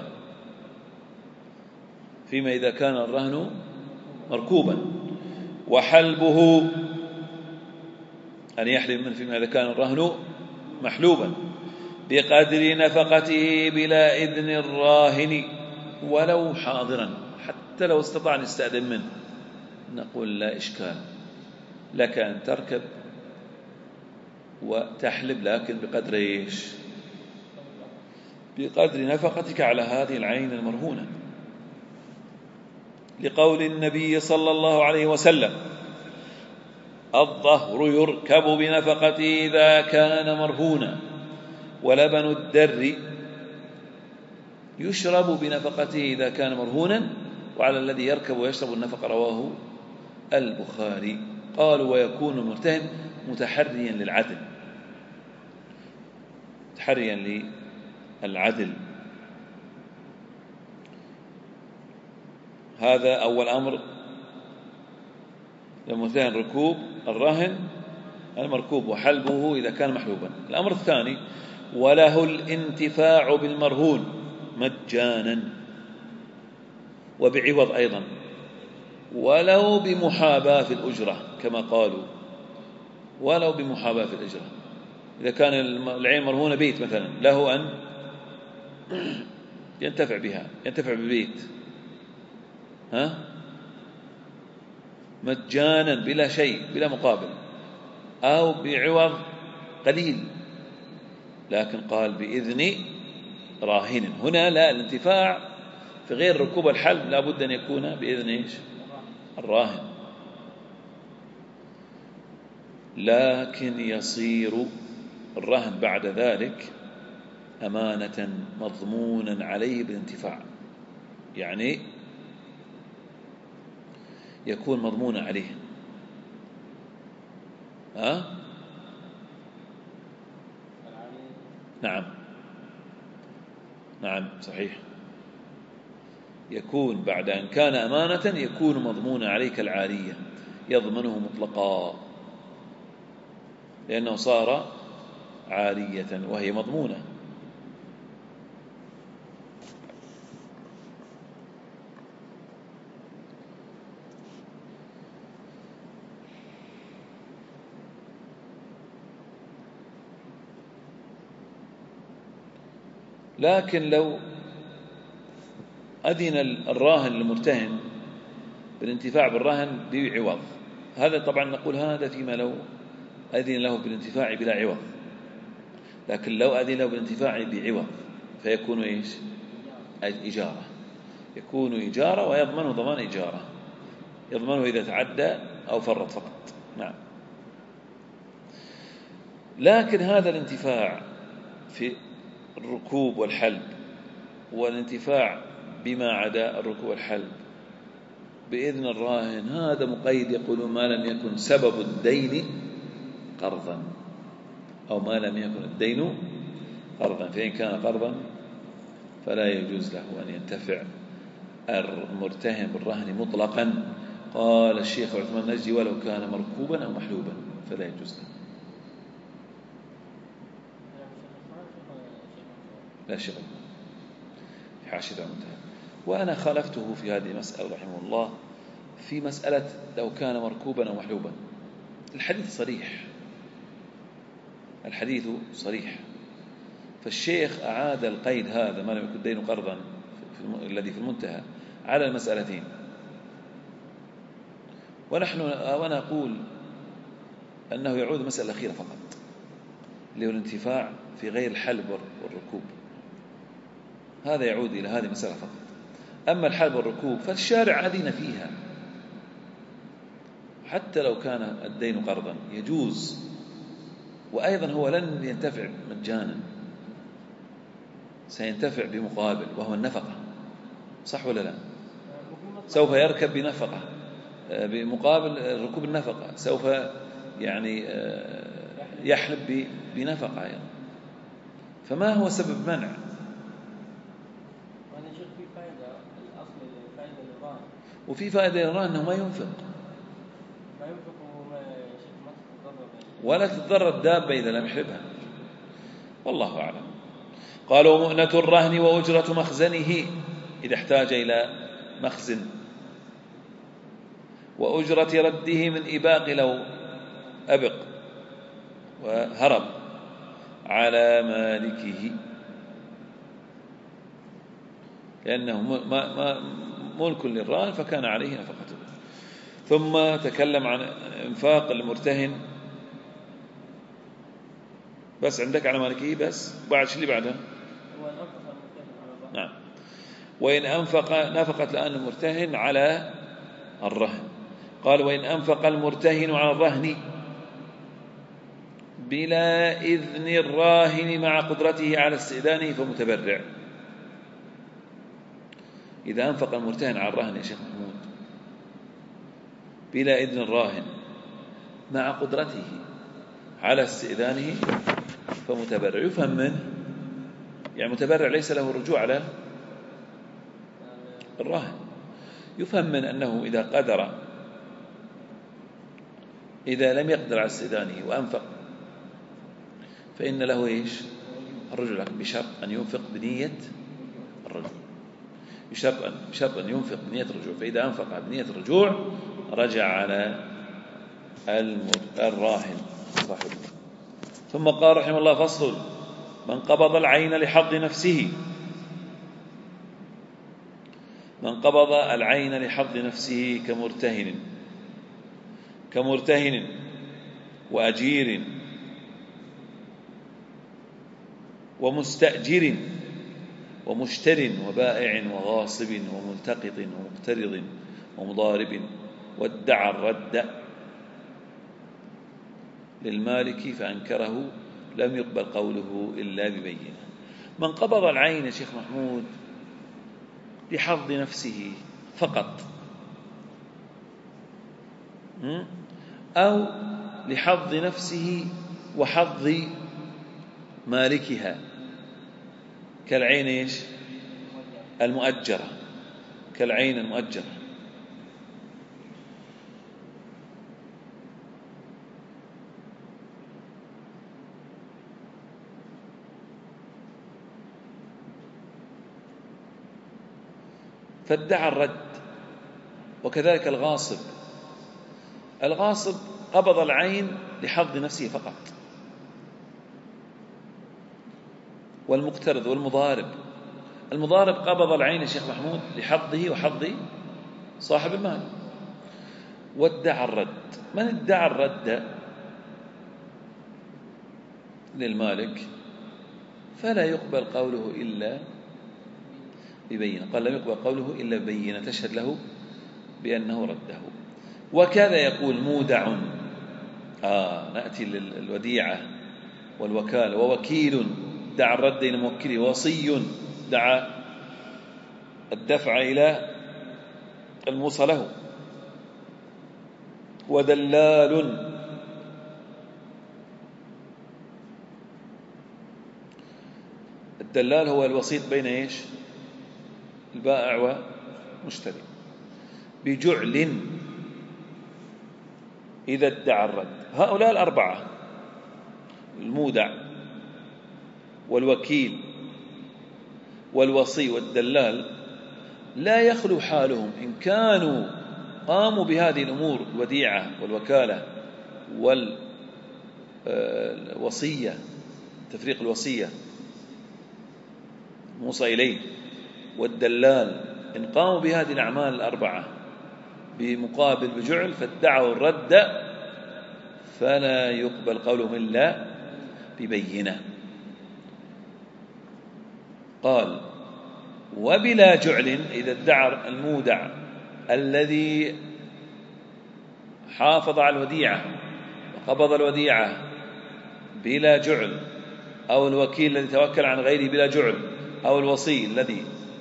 S1: فيما إذا كان الرهن مركوبا، وحلبه أن يحلب من فيما إذا كان الرهن محلوبا بقدر نفقته بلا إذن الراهن ولو حاضرا، حتى لو استطاع أن يستأذن منه نقول لا إشكال لك أن تركب وتحلب، لكن بقدر إيش؟ بقدر نفقتك على هذه العين المرهونة، لقول النبي صلى الله عليه وسلم: الظهر يركب بنفقته إذا كان مرهونا، ولبن الدر يشرب بنفقته إذا كان مرهونا، وعلى الذي يركب ويشرب النفقة. رواه البخاري. قالوا ويكون المرتهن متحريا للعدل، متحريا للعدل. هذا أول أمر للمرتهن، ركوب الرهن المركوب وحلبه إذا كان محلوبا. الأمر الثاني وله الانتفاع بالمرهون مجانا وبعوض أيضا، ولو بمحاباة في الأجرة كما قالوا، ولو بمحاباة في الأجرة. إذا كان العين مرهونة بيت مثلا، له أن ينتفع بها، ينتفع بالبيت مجانا بلا شيء، بلا مقابل، أو بعوض قليل، لكن قال بإذن راهن. هنا لا، الانتفاع في غير ركوب الحلب لا بد أن يكون بإذن الراهن، لكن يصير الرهن بعد ذلك أمانة مضمونا عليه بالانتفاع، يعني يكون مضمونا عليه. نعم صحيح، يكون بعد أن كان أمانة يكون مضمونا عليك العارية، يضمنه مطلقا لأنه صار عارية وهي مضمونة. لكن لو أذن الراهن المرتهن بالانتفاع بالرهن بعوض، هذا طبعا نقول هذا فيما لو أذن له بالانتفاع بلا عوض، لكن لو أذن له بالانتفاع بعوض فيكون إيش؟ إجارة، يكون إجارة ويضمنه ضمان إجارة، يضمنه إذا تعدى أو فرط فقط. نعم. لكن هذا الانتفاع في الركوب والحلب والانتفاع بما عدا الركوب والحلب بإذن الراهن هذا مقيد، يقولون ما لم يكن سبب الدين قرضا، أو ما لم يكن الدين قرضا، فإن كان قرضا فلا يجوز له أن ينتفع المرتهن بالرهن مطلقا. قال الشيخ عثمان النجدي ولو كان مركوبا أو محلوبا فلا يجوز له. لا شغل في حاشية المنتهى. وأنا خالفته في هذه المسألة رحمه الله في مسألة لو كان مركوبا أو محلوبا. الحديث صريح، الحديث صريح، فالشيخ أعاد القيد هذا ما لم يكن الدين قرضا الذي في المنتهى على المسألتين. وأنا أقول أنه يعود المسألة الأخيرة فقط، اللي هو الانتفاع في غير الحلب والركوب، هذا يعود إلى هذه المسألة فقط. أما الحلب والركوب فالشارع أذن فيها، حتى لو كان الدين قرضا يجوز، وأيضا هو لن ينتفع مجانا، سينتفع بمقابل وهو النفقة، صح ولا لا؟ سوف يركب بنفقة بمقابل ركوب النفقة، سوف يعني يحلب بنفقة يعني. فما هو سبب منع؟ وفي فائدة للراهن أنه ما ينفق ولا تتضرر الدابة إذا لم يحلبها، والله أعلم. قالوا مؤنة الرهن وأجرة مخزنه إذا احتاج إلى مخزن، وأجرة رده من إباق لو أبق وهرب على مالكه، لأنه ملك للراهن فكان عليه نفقته. ثم تكلم عن انفاق المرتهن، بس عندك على مالكه بس، بعد شو اللي بعده؟ نعم. وإن أنفق نفقت لأن المرتهن على الرهن. قال وإن أنفق المرتهن على الرهن بلا إذن الراهن مع قدرته على استئذانه فمتبرع. إذا أنفق المرتهن على الرهن يا شيخ محمود بلا إذن الراهن مع قدرته على استئذانه فمتبرع. يفهم منه يعني متبرع ليس له الرجوع على الراهن. يفهم من أنه إذا لم يقدر على استئذانه وأنفق فإن له إيش الرجوع، لكن بشرط أن ينفق بنية الرجوع، بشرط أن ينفق بنية الرجوع. فإذا أنفق بنية الرجوع رجع على الراهن صاحبه. ثم قال رحمه الله: فصل: من قبض العين لحظ نفسه، من قبض العين لحظ نفسه كمرتهن وأجير ومستأجر ومشتر وبائع وغاصب وملتقط ومقترض ومضارب، وادعى الرد للمالك فأنكره لم يقبل قوله إلا ببينة. من قبض العين يا شيخ محمود لحظ نفسه فقط، أو لحظ نفسه وحظ مالكها كالعين إيش المؤجرة، كالعين المؤجرة. فادعى الرد. وكذلك الغاصب قبض العين لحظ نفسه فقط. والمقترض المضارب قبض العين يا شيخ محمود لحظه وحظ صاحب المال. وادعى الرد. من ادعى الرد للمالك فلا يقبل قوله إلا ببينة. قال لم يقبل قوله إلا ببينة تشهد له بأنه رده. وكذا يقول مودع. نأتي للوديعة والوكالة. ووكيل دعا الرد إلى موكله، ووصي دعا الدفع إلى الموصى له، ودلال الدلال هو الوسيط بين إيش البائع ومشتري. بجعل إذا ادعى الرد. هؤلاء الأربعة المودع والوكيل والوصي والدلال لا يخلو حالهم إن كانوا قاموا بهذه الأمور الوديعة والوكالة والوصية، تفريق الوصية موصى إليه، والدلال إن قاموا بهذه الأعمال الأربعة بمقابل بجعل فادعوا الرد فلا يقبل قولهم إلا ببينة. قال: وبلا جعل إذا ادعى المودع الذي حافظ على الوديعة وقبض الوديعة بلا جعل، أو الوكيل الذي توكل عن غيره بلا جعل، أو الوصي الذي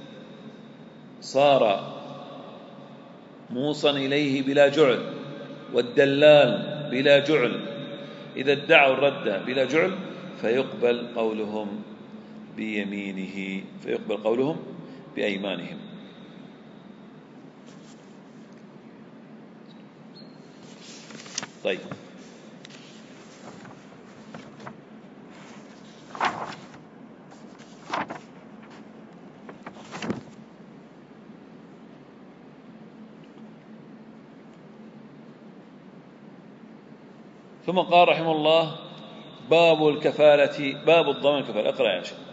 S1: صار موصى إليه بلا جعل، والدلال بلا جعل، إذا ادعوا الرد بلا جعل فيقبل قولهم بيمينه، فيقبل قولهم بأيمانهم. طيب، ثم قال رحمه الله: باب الكفالة، باب الضمان الكفالة. اقرأ يا شيخ.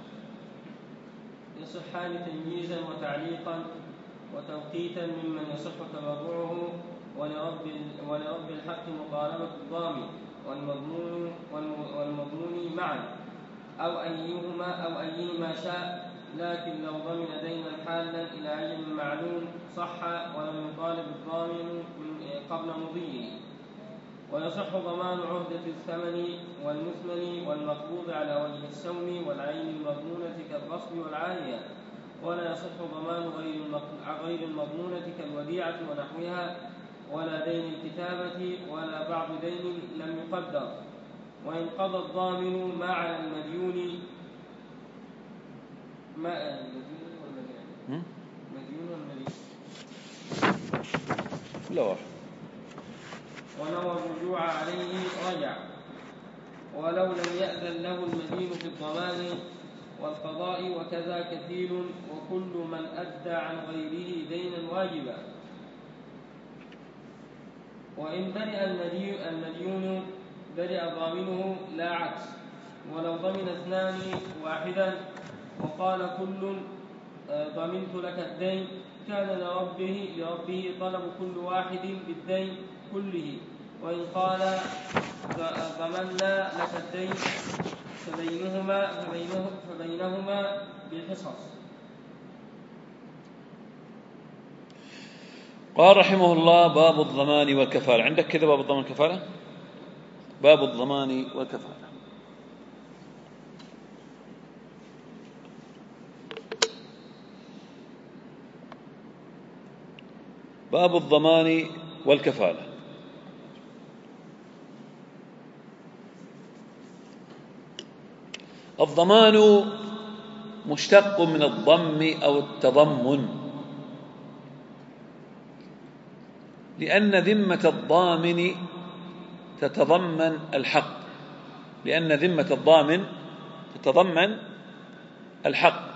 S2: يصحان تمييزا وتعليقا وتوقيتا ممن يصح تبرعه، ولرب الحق مطالبة الضامن والمضمون معا، أو أيهما شاء، لكن لو ضمن دينا حالا إلى أجل معلوم صح ولم يطالب الضامن قبل مضيه. ويصح ضمان عهدة الثمن والمثمن والمقبوض على وجه السوم والعين المضمونة كالغصب والعارية، ولا يصح ضمان غير المضمونة كالوديعة ونحوها، ولا دين الكتابة، ولا بعض دين لم يقدر. وإن قضى الضامن ما على المديون
S1: لا واحد
S2: ونوى الرجوع عليه رجع، ولو لم يأذن له المدين في الضمان والقضاء، وكذا كثير، وكل من أدى عن غيره دينا واجبا. وإن برئ المديون برئ ضامنه لا عكس. ولو ضمن اثنان واحدا وقال كل ضمنت لك الدين، كان لربه طلب كل واحد بالدين كله. وإن قال ضمنا لك الدين فبينهما بالحصص.
S1: قال رحمه الله: باب الضمان والكفالة. عندك كذا باب الضمان والكفالة؟ باب الضمان والكفالة. باب الضمان والكفالة. الضمان مشتق من الضم أو التضمن، لأن ذمة الضامن تتضمن الحق، لأن ذمة الضامن تتضمن الحق.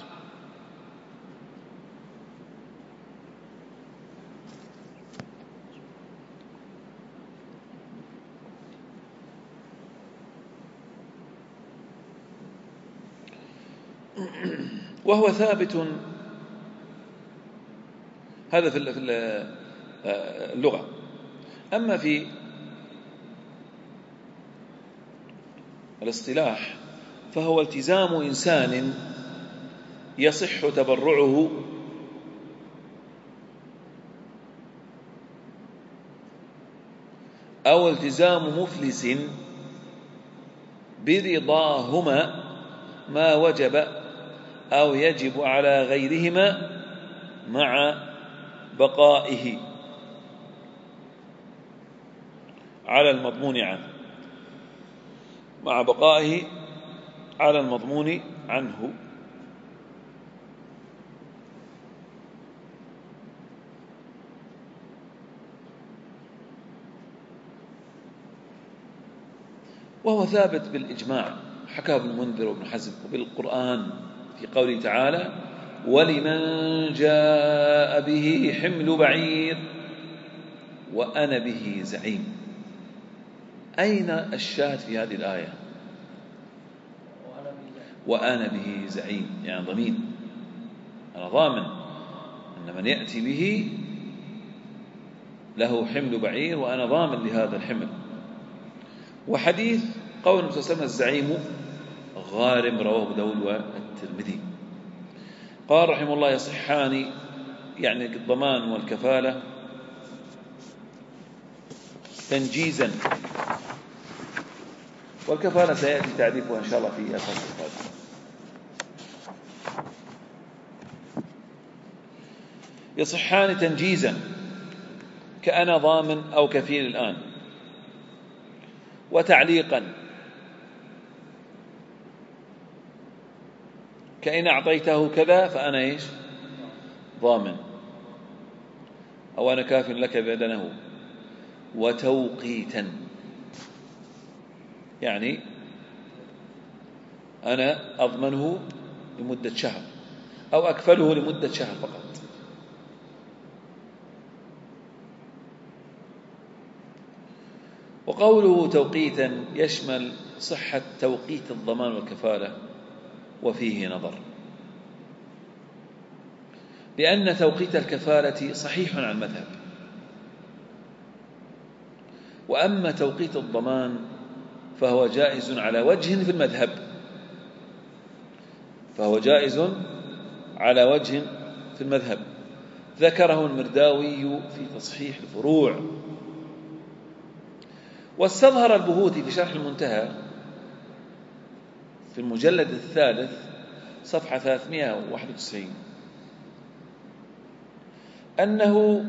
S1: وهو ثابت، هذا في اللغة. أما في الاصطلاح فهو التزام إنسان يصح تبرعه أو التزام مفلس برضاهما ما وجب أو يجب على غيرهما مع بقائه على المضمون عنه، مع بقائه على المضمون عنه. وهو ثابت بالإجماع، حكاه ابن المنذر وابن حزم، وبالقرآن في قوله تعالى: ولمن جاء به حمل بعير وأنا به زعيم. أين الشاهد في هذه الآية؟ وأنا به زعيم، يعني ضمين، أنا ضامن أن من يأتي به له حمل بعير وأنا ضامن لهذا الحمل. وحديث قول النبي صلى الله عليه وسلم: الزعيم غارم، رواه أبو داود والترمذي. قال رحمه الله: يصحان، يعني الضمان والكفالة، تنجيزا، والكفالة سيأتي تعريفها إن شاء الله في الفصل القادم. يصحان تنجيزا كأنا ضامن أو كفيل الآن، وتعليقا كأن أعطيته كذا فأنا إيش؟ ضامن، أو أنا كاف لك بدنه. وتوقيتا، يعني أنا أضمنه لمدة شهر أو أكفله لمدة شهر فقط. وقوله توقيتا يشمل صحة توقيت الضمان والكفالة، وفيه نظر، لأن توقيت الكفالة صحيح على المذهب، وأما توقيت الضمان فهو جائز على وجه في المذهب، فهو جائز على وجه في المذهب، ذكره المرداوي في تصحيح الفروع. واستظهر البهوتي في شرح المنتهى في المجلد 3 صفحة 391 أنه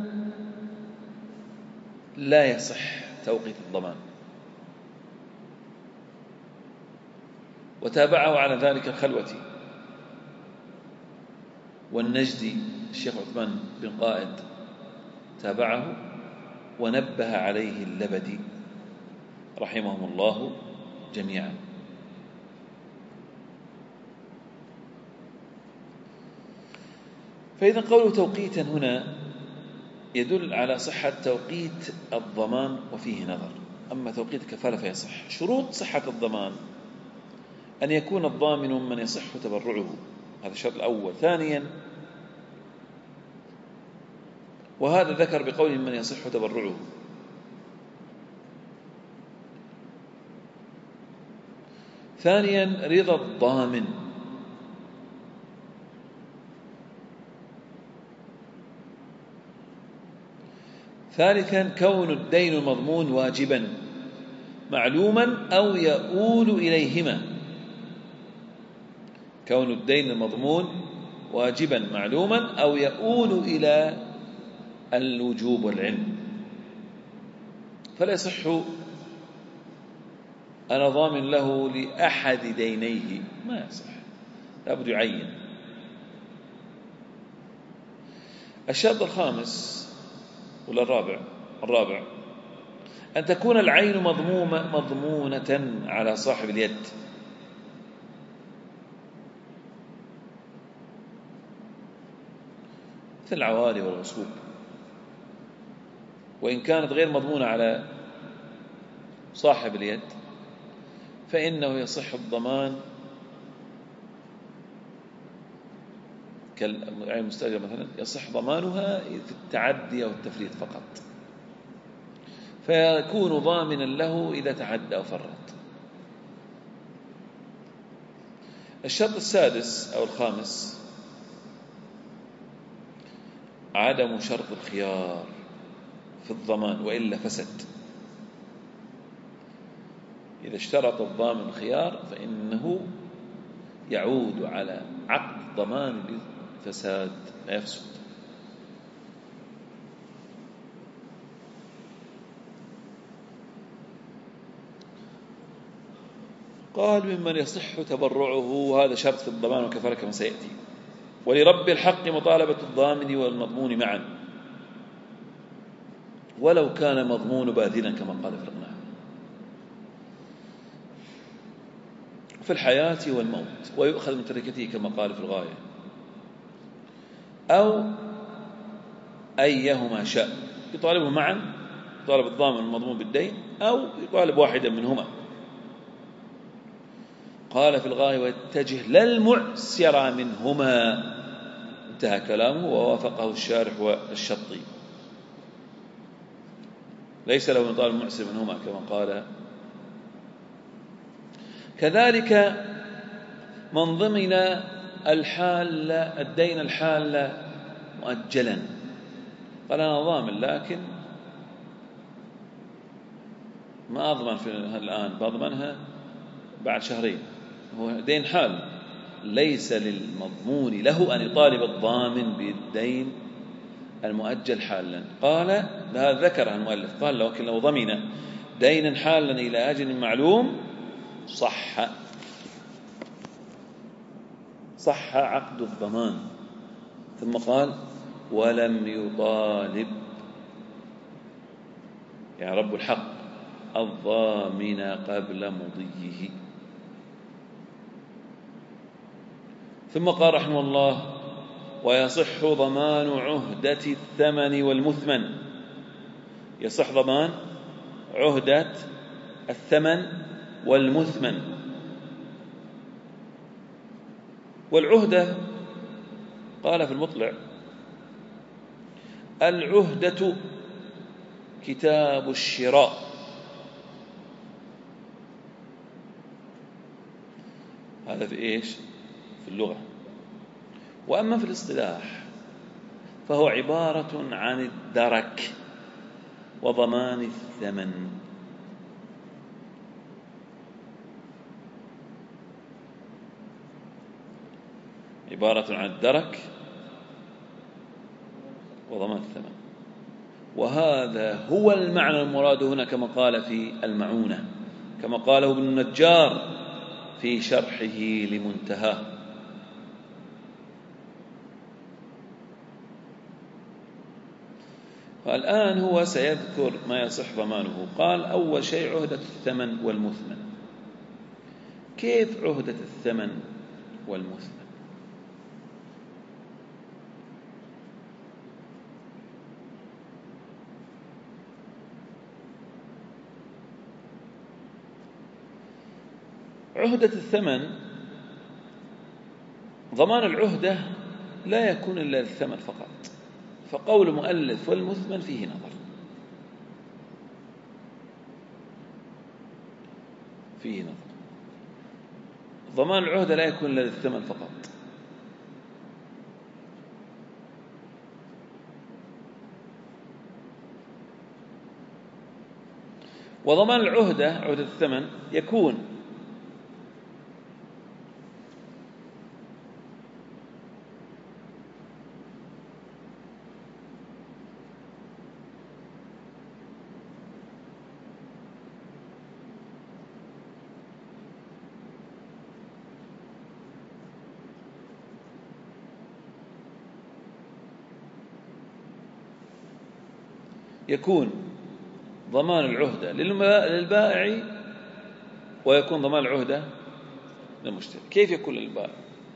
S1: لا يصح توقيت الضمان، وتابعه على ذلك الخلوتي والنجدي. الشيخ عثمان بن قائد تابعه ونبه عليه اللبدي رحمهم الله جميعا. فإذا قوله توقيتا هنا يدل على صحة توقيت الضمان وفيه نظر. أما توقيت الكفالة فيصح. شروط صحة الضمان أن يكون الضامن من يصح تبرعه، هذا الشرط الأول. ثانيا، وهذا ذكر بقول من يصح تبرعه. ثانيا، رضا الضامن. ثالثا، كون الدين المضمون واجبا معلوما أو يؤول إليهما. كون الدين المضمون واجبا معلوما أو يؤول إلى الوجوب والعلم. فلا يصح أنا ضامن له لأحد دينيه، ما يصح، لابد يعين. الشرط الخامس ولا الرابع أن تكون العين مضمونة على صاحب اليد، مثل العواري والغصوب. وإن كانت غير مضمونة على صاحب اليد فإنه يصح الضمان كالعين المستأجرة مثلا، يصح ضمانها في التعدي أو التفريط فقط، فيكون ضامنا له إذا تعدى أو فرط. الشرط السادس أو الخامس عدم شرط الخيار في الضمان، وإلا فسد. إذا اشترط الضامن الخيار فإنه يعود على عقد الضمان للفساد، لا يفسد. قال ممن يصح تبرعه، وهذا شرط في الضمان وكفالة كما سيأتي. ولرب الحق مطالبة الضامن والمضمون معا، ولو كان مضمون باذلا كما قال في الإقناع، في الحياة والموت، ويؤخذ من تركته كما قال في الغاية، أو أيهما شاء، يطالبه معا، يطالب الضامن والمضمون بالدين، أو يطالب واحدا منهما. قال في الغاية ويتجه للمعسر منهما، انتهى كلامه ووافقه الشارح والشطي. ليس له يطالب المعسر منهما كما قال. كذلك من ضمن الدين الحال مؤجلا، قال أنا ضامن لكن ما أضمن في الآن، بضمنها بعد شهرين، هو دين حال، ليس للمضمون له أن يطالب الضامن بالدين المؤجل حالا. قال هذا ذكر المؤلف، قال لكن لو ضمن دينا حالا إلى أجل معلوم صح عقد الضمان. ثم قال ولم يطالب يعني رب الحق الضامن قبل مضيه. ثم قال رحمه الله ويصح ضمان عهدة الثمن والمثمن. يصح ضمان عهدة الثمن والمثمن. والعهدة قال في المطلع العهدة كتاب الشراء، هذا في إيش؟ في اللغة. وأما في الاصطلاح فهو عبارة عن الدرك وضمان الثمن. عبارة عن الدرك وضمان الثمن. وهذا هو المعنى المراد هنا كما قال في المعونة، كما قاله ابن النجار في شرحه لمنتهاه. فالآن هو سيذكر ما يصح ضمانه. قال أول شيء عهدة الثمن والمثمن. كيف عهدة الثمن والمثمن؟ عهدة الثمن، ضمان العهدة لا يكون إلا للثمن فقط، فقول المؤلف والمثمن فيه نظر، فيه نظر. ضمان العهدة لا يكون إلا للثمن فقط، وضمان العهدة، عهدة الثمن، يكون ضمان العهدة للبائع ويكون ضمان العهدة للمشتري. كيف يكون للبائع؟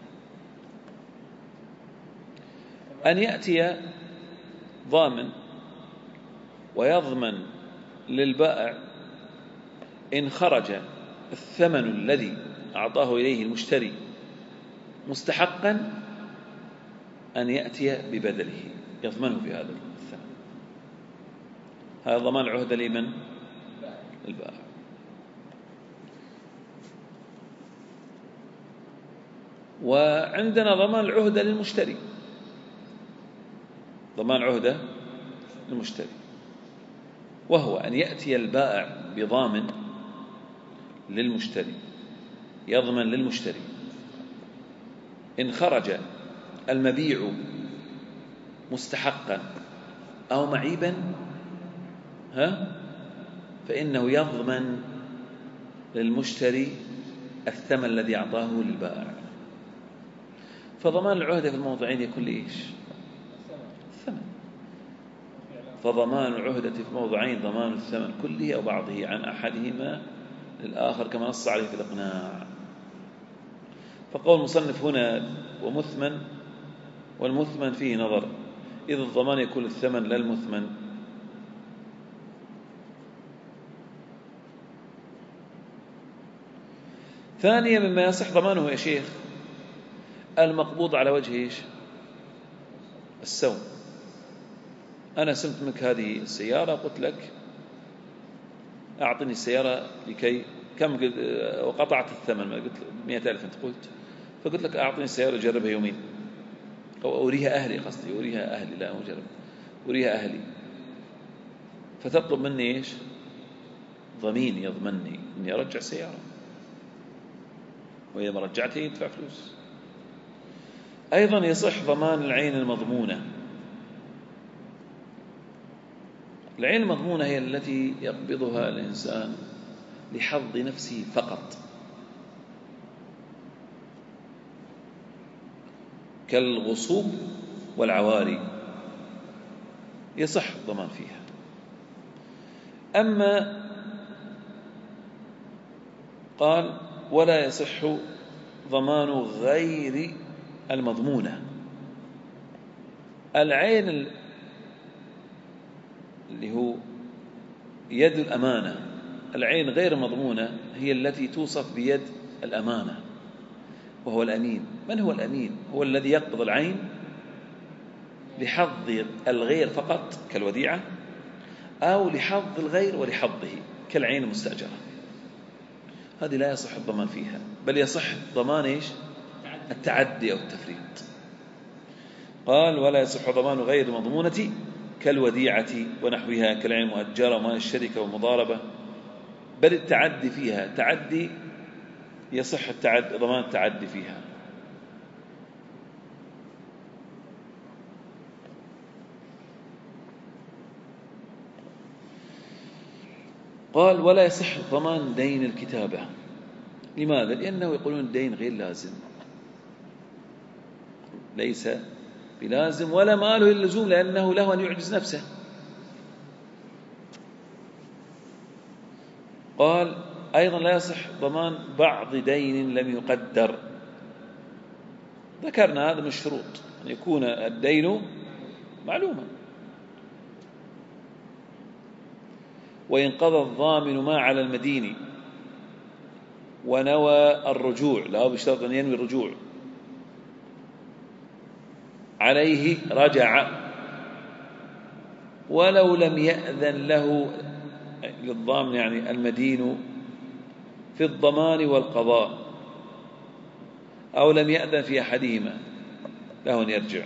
S1: أن يأتي ضامن ويضمن للبائع إن خرج الثمن الذي أعطاه إليه المشتري مستحقا أن يأتي ببدله، يضمنه في هذا الثمن. هذا ضمان العهدة لمن؟ البائع. وعندنا ضمان العهدة للمشتري، ضمان عهدة للمشتري، وهو أن يأتي البائع بضامن للمشتري، يضمن للمشتري إن خرج المبيع مستحقا أو معيبا فإنه يضمن للمشتري الثمن الذي أعطاه للبائع. فضمان العهدة في الموضعين يكون لإيش؟ الثمن. فضمان العهدة في موضعين ضمان الثمن كله أو بعضه عن أحدهما للآخر كما نص عليه في الإقناع. فقول المصنف هنا ومثمن، والمثمن فيه نظر، إذا الضمان يكون الثمن لا المثمن. ثانيا مما يصح ضمانه يا شيخ المقبوض على وجه إيش؟ السوم. أنا سمت منك هذه السيارة، قلت لك أعطني السيارة لكي كم وقطعت الثمن، ما قلت 100,000 أنت قلت، فقلت لك أعطني السيارة أجربها يومين أو أوريها أهلي، قصدي أوريها أهلي، لا أجرب، أوريها أهلي. فتطلب مني إيش؟ ضمين يضمنني إني أرجع السيارة، وإذا ما رجعتها يدفع فلوس. أيضا يصح ضمان العين المضمونة. العين المضمونة هي التي يقبضها الإنسان لحظ نفسه فقط، كالغصوب والعواري، يصح الضمان فيها. أما قال ولا يصح ضمان غير المضمونة. العين اللي هو يد الأمانة، العين غير مضمونة هي التي توصف بيد الأمانة، وهو الأمين. من هو الأمين؟ هو الذي يقبض العين لحظ الغير فقط كالوديعة، أو لحظ الغير ولحظه كالعين المستأجرة. هذه لا يصح الضمان فيها، بل يصح ضمان إيش؟ التعدي أو التفريط. قال ولا يصح ضمان غير المضمونة كالوديعة ونحوها كالعين المؤجرة ومال الشركة والمضاربة، بل التعدي فيها تعدي، يصح ضمان التعدي فيها. قال ولا يصح ضمان دين الكتابة. لماذا؟ لأنه يقولون الدين غير لازم، ليس بلازم ولا ماله اللزوم، لأنه له أن يعجز نفسه. قال أيضا لا يصح ضمان بعض دين لم يقدر. ذكرنا هذا من الشروط، أن يكون الدين معلوما. وإن قضى الضامن ما على المدين ونوى الرجوع، لا بشرط أن ينوي الرجوع عليه رجع، ولو لم يأذن له للضامن يعني المدين في الضمان والقضاء، أو لم يأذن في أحدهما له أن يرجع.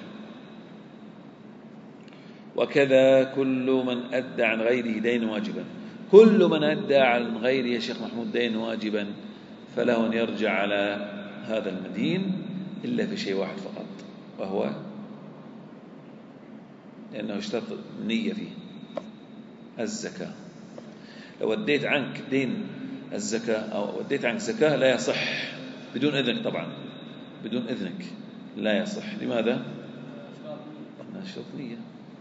S1: وكذا كل من أدى عن غيره دين واجبا، كل من أدى عن غيره يا شيخ محمود دين واجبا فله أن يرجع على هذا المدين، إلا في شيء واحد فقط، وهو لأنه اشترط النية فيه الزكاة. لو وديت عنك دين الزكاة أو وديت عنك زكاة لا يصح بدون إذنك، طبعا بدون إذنك لا يصح. لماذا؟ اشترط نية.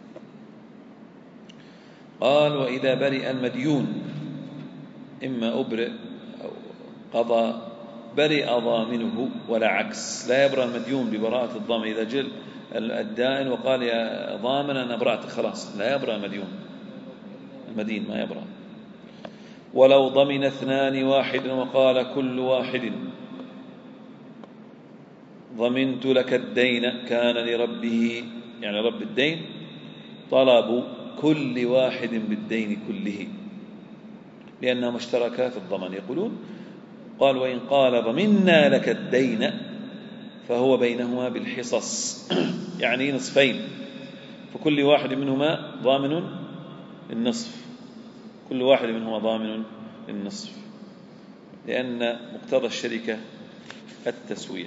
S1: قال وإذا برئ المديون إما أبرئ أو قضى برئ ضامنه ولا عكس، لا يبرأ المديون ببراءة الضامن. إذا جل الدائن وقال يا ضامن أنا برأتك خلاص، لا يبرأ المدين ما يبرأ. ولو ضمن اثنان واحد وقال كل واحد ضمنت لك الدين كان لربه يعني رب الدين طلب كل واحد بالدين كله، لأنهم اشتركا في الضمان. يقولون قال وإن قال ضمنا لك الدين فهو بينهما بالحصص يعني نصفين، فكل واحد منهما ضامن النصف، كل واحد منهما ضامن النصف، لأن مقتضى الشركة التسوية.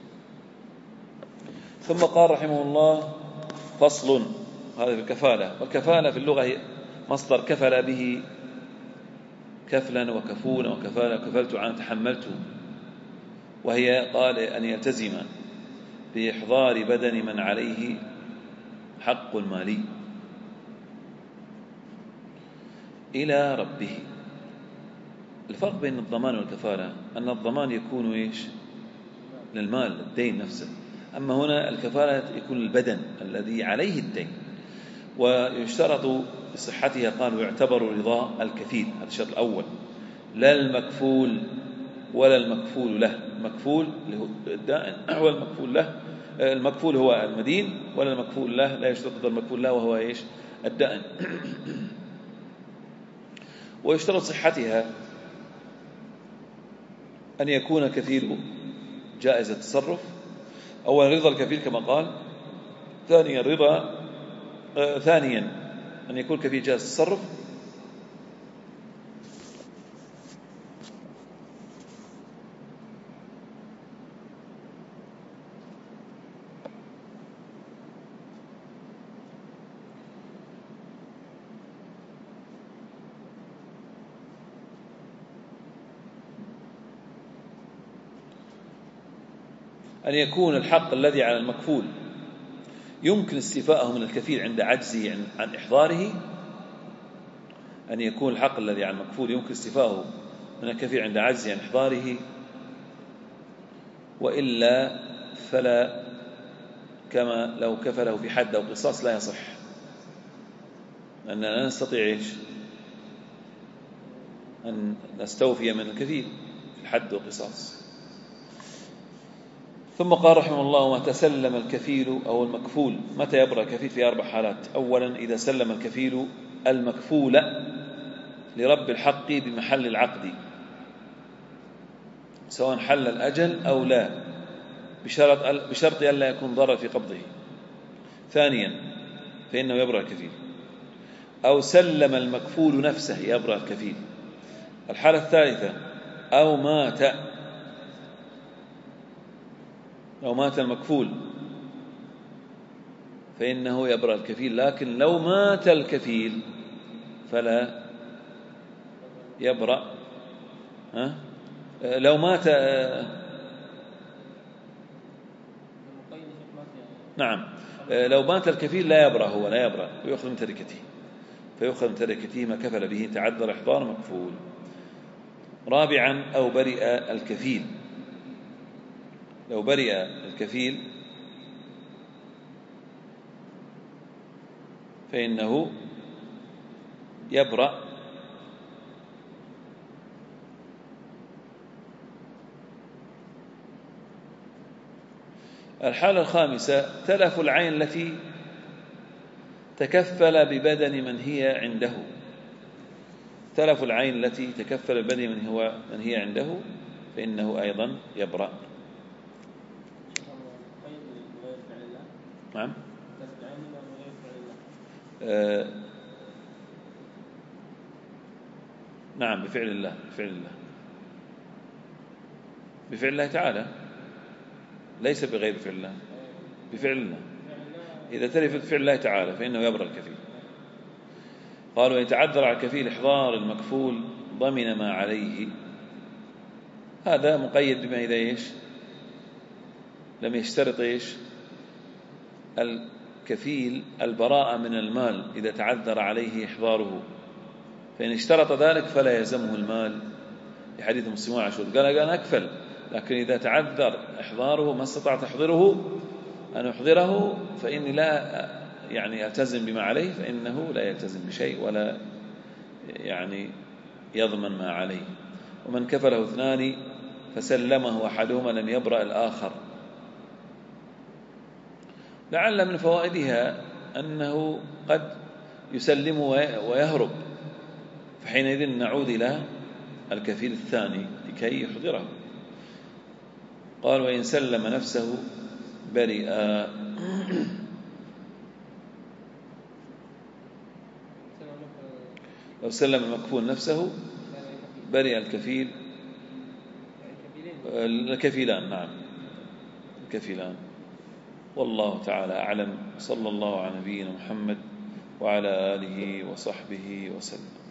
S1: ثم قال رحمه الله فصل، هذا في الكفالة. والكفالة في اللغة هي مصدر كفل به كفلا وكفولا وكفالا، كفلت عن تحملته، وهي قال أن يلتزم بإحضار بدن من عليه حق مالي إلى ربه. الفرق بين الضمان والكفالة أن الضمان يكون إيش؟ للمال الدين نفسه، أما هنا الكفالة يكون البدن الذي عليه الدين. ويشترط لصحتها قالوا يعتبر رضا الكفيل، هذا الشرط الأول، لا المكفول ولا المكفول له. المكفول الدائن هو المكفول له، المكفول هو المدين، ولا المكفول له لا يشترط المكفول له وهو إيش؟ الدائن. ويشترط صحتها أن يكون كفيل جائز التصرف، أولا رضا الكفيل كما قال، ثانيا أن يكون كفيل جائز التصرف، أن يكون الحق الذي على المكفول يمكن استيفاءه من الكفيل عند عجزه عن إحضاره، أن يكون الحق الذي على المكفول يمكن استيفاءه من الكفيل عند عجزه عن إحضاره، وإلا فلا، كما لو كفله في حد أو قصاص لا يصح، لأننا لا نستطيع أن نستوفي من الكفيل في الحد والقصاص. ثم قال رحمه الله ما تسلم الكفيل أو المكفول. متى يبرأ الكفيل؟ في 4 حالات. أولا إذا سلم الكفيل المكفول لرب الحق بمحل العقد، سواء حل الأجل أو لا، بشرط أن لا يكون ضرر في قبضه. ثانيا فإنه يبرأ الكفيل. أو سلم المكفول نفسه يبرأ الكفيل. الحالة الثالثة أو مات المكفول فإنه يبرأ الكفيل، لكن لو مات الكفيل فلا يبرأ. لو مات نعم، لو مات الكفيل لا يبرأ، هو لا يبرأ ويأخذ من تركته، فيأخذ من تركته ما كفل به تعذر إحضار مكفول. رابعا أو برئ الكفيل، لو برئ الكفيل فإنه يبرأ. الحالة الخامسة تلف العين التي تكفل ببدن من هي عنده، تلف العين التي تكفل ببدن من هي عنده فإنه أيضا يبرأ. نعم. نعم بفعل الله، بفعل الله تعالى، ليس بغير فعل الله، بفعل الله. إذا تلفت بفعل الله تعالى فإنه يبرأ الكفيل. قالوا يتعذر على الكفيل إحضار المكفول ضمن ما عليه، هذا مقيد بما إذا إيش لم يشترط إيش الكفيل البراءة من المال إذا تعذر عليه إحضاره، فإن اشترط ذلك فلا يلزمه المال، لحديث مسلم عاشور قال أنا أكفل، لكن إذا تعذر إحضاره ما استطعت أن أحضره فإني لا ألتزم بما عليه، فإنه لا يلتزم بشيء ولا يضمن ما عليه. ومن كفله اثنان فسلمه أحدهما لم يبرأ الآخر. لعل من فوائدها أنه قد يسلم ويهرب، فحينئذ نعود إلى الكفيل الثاني لكي يحضره. قال وإن سلم نفسه برئ. لو سلم المكفول نفسه برئ الكفيل، الكفيلان، نعم الكفيلان. والله تعالى أعلم، صلى الله على نبينا محمد وعلى آله وصحبه وسلم.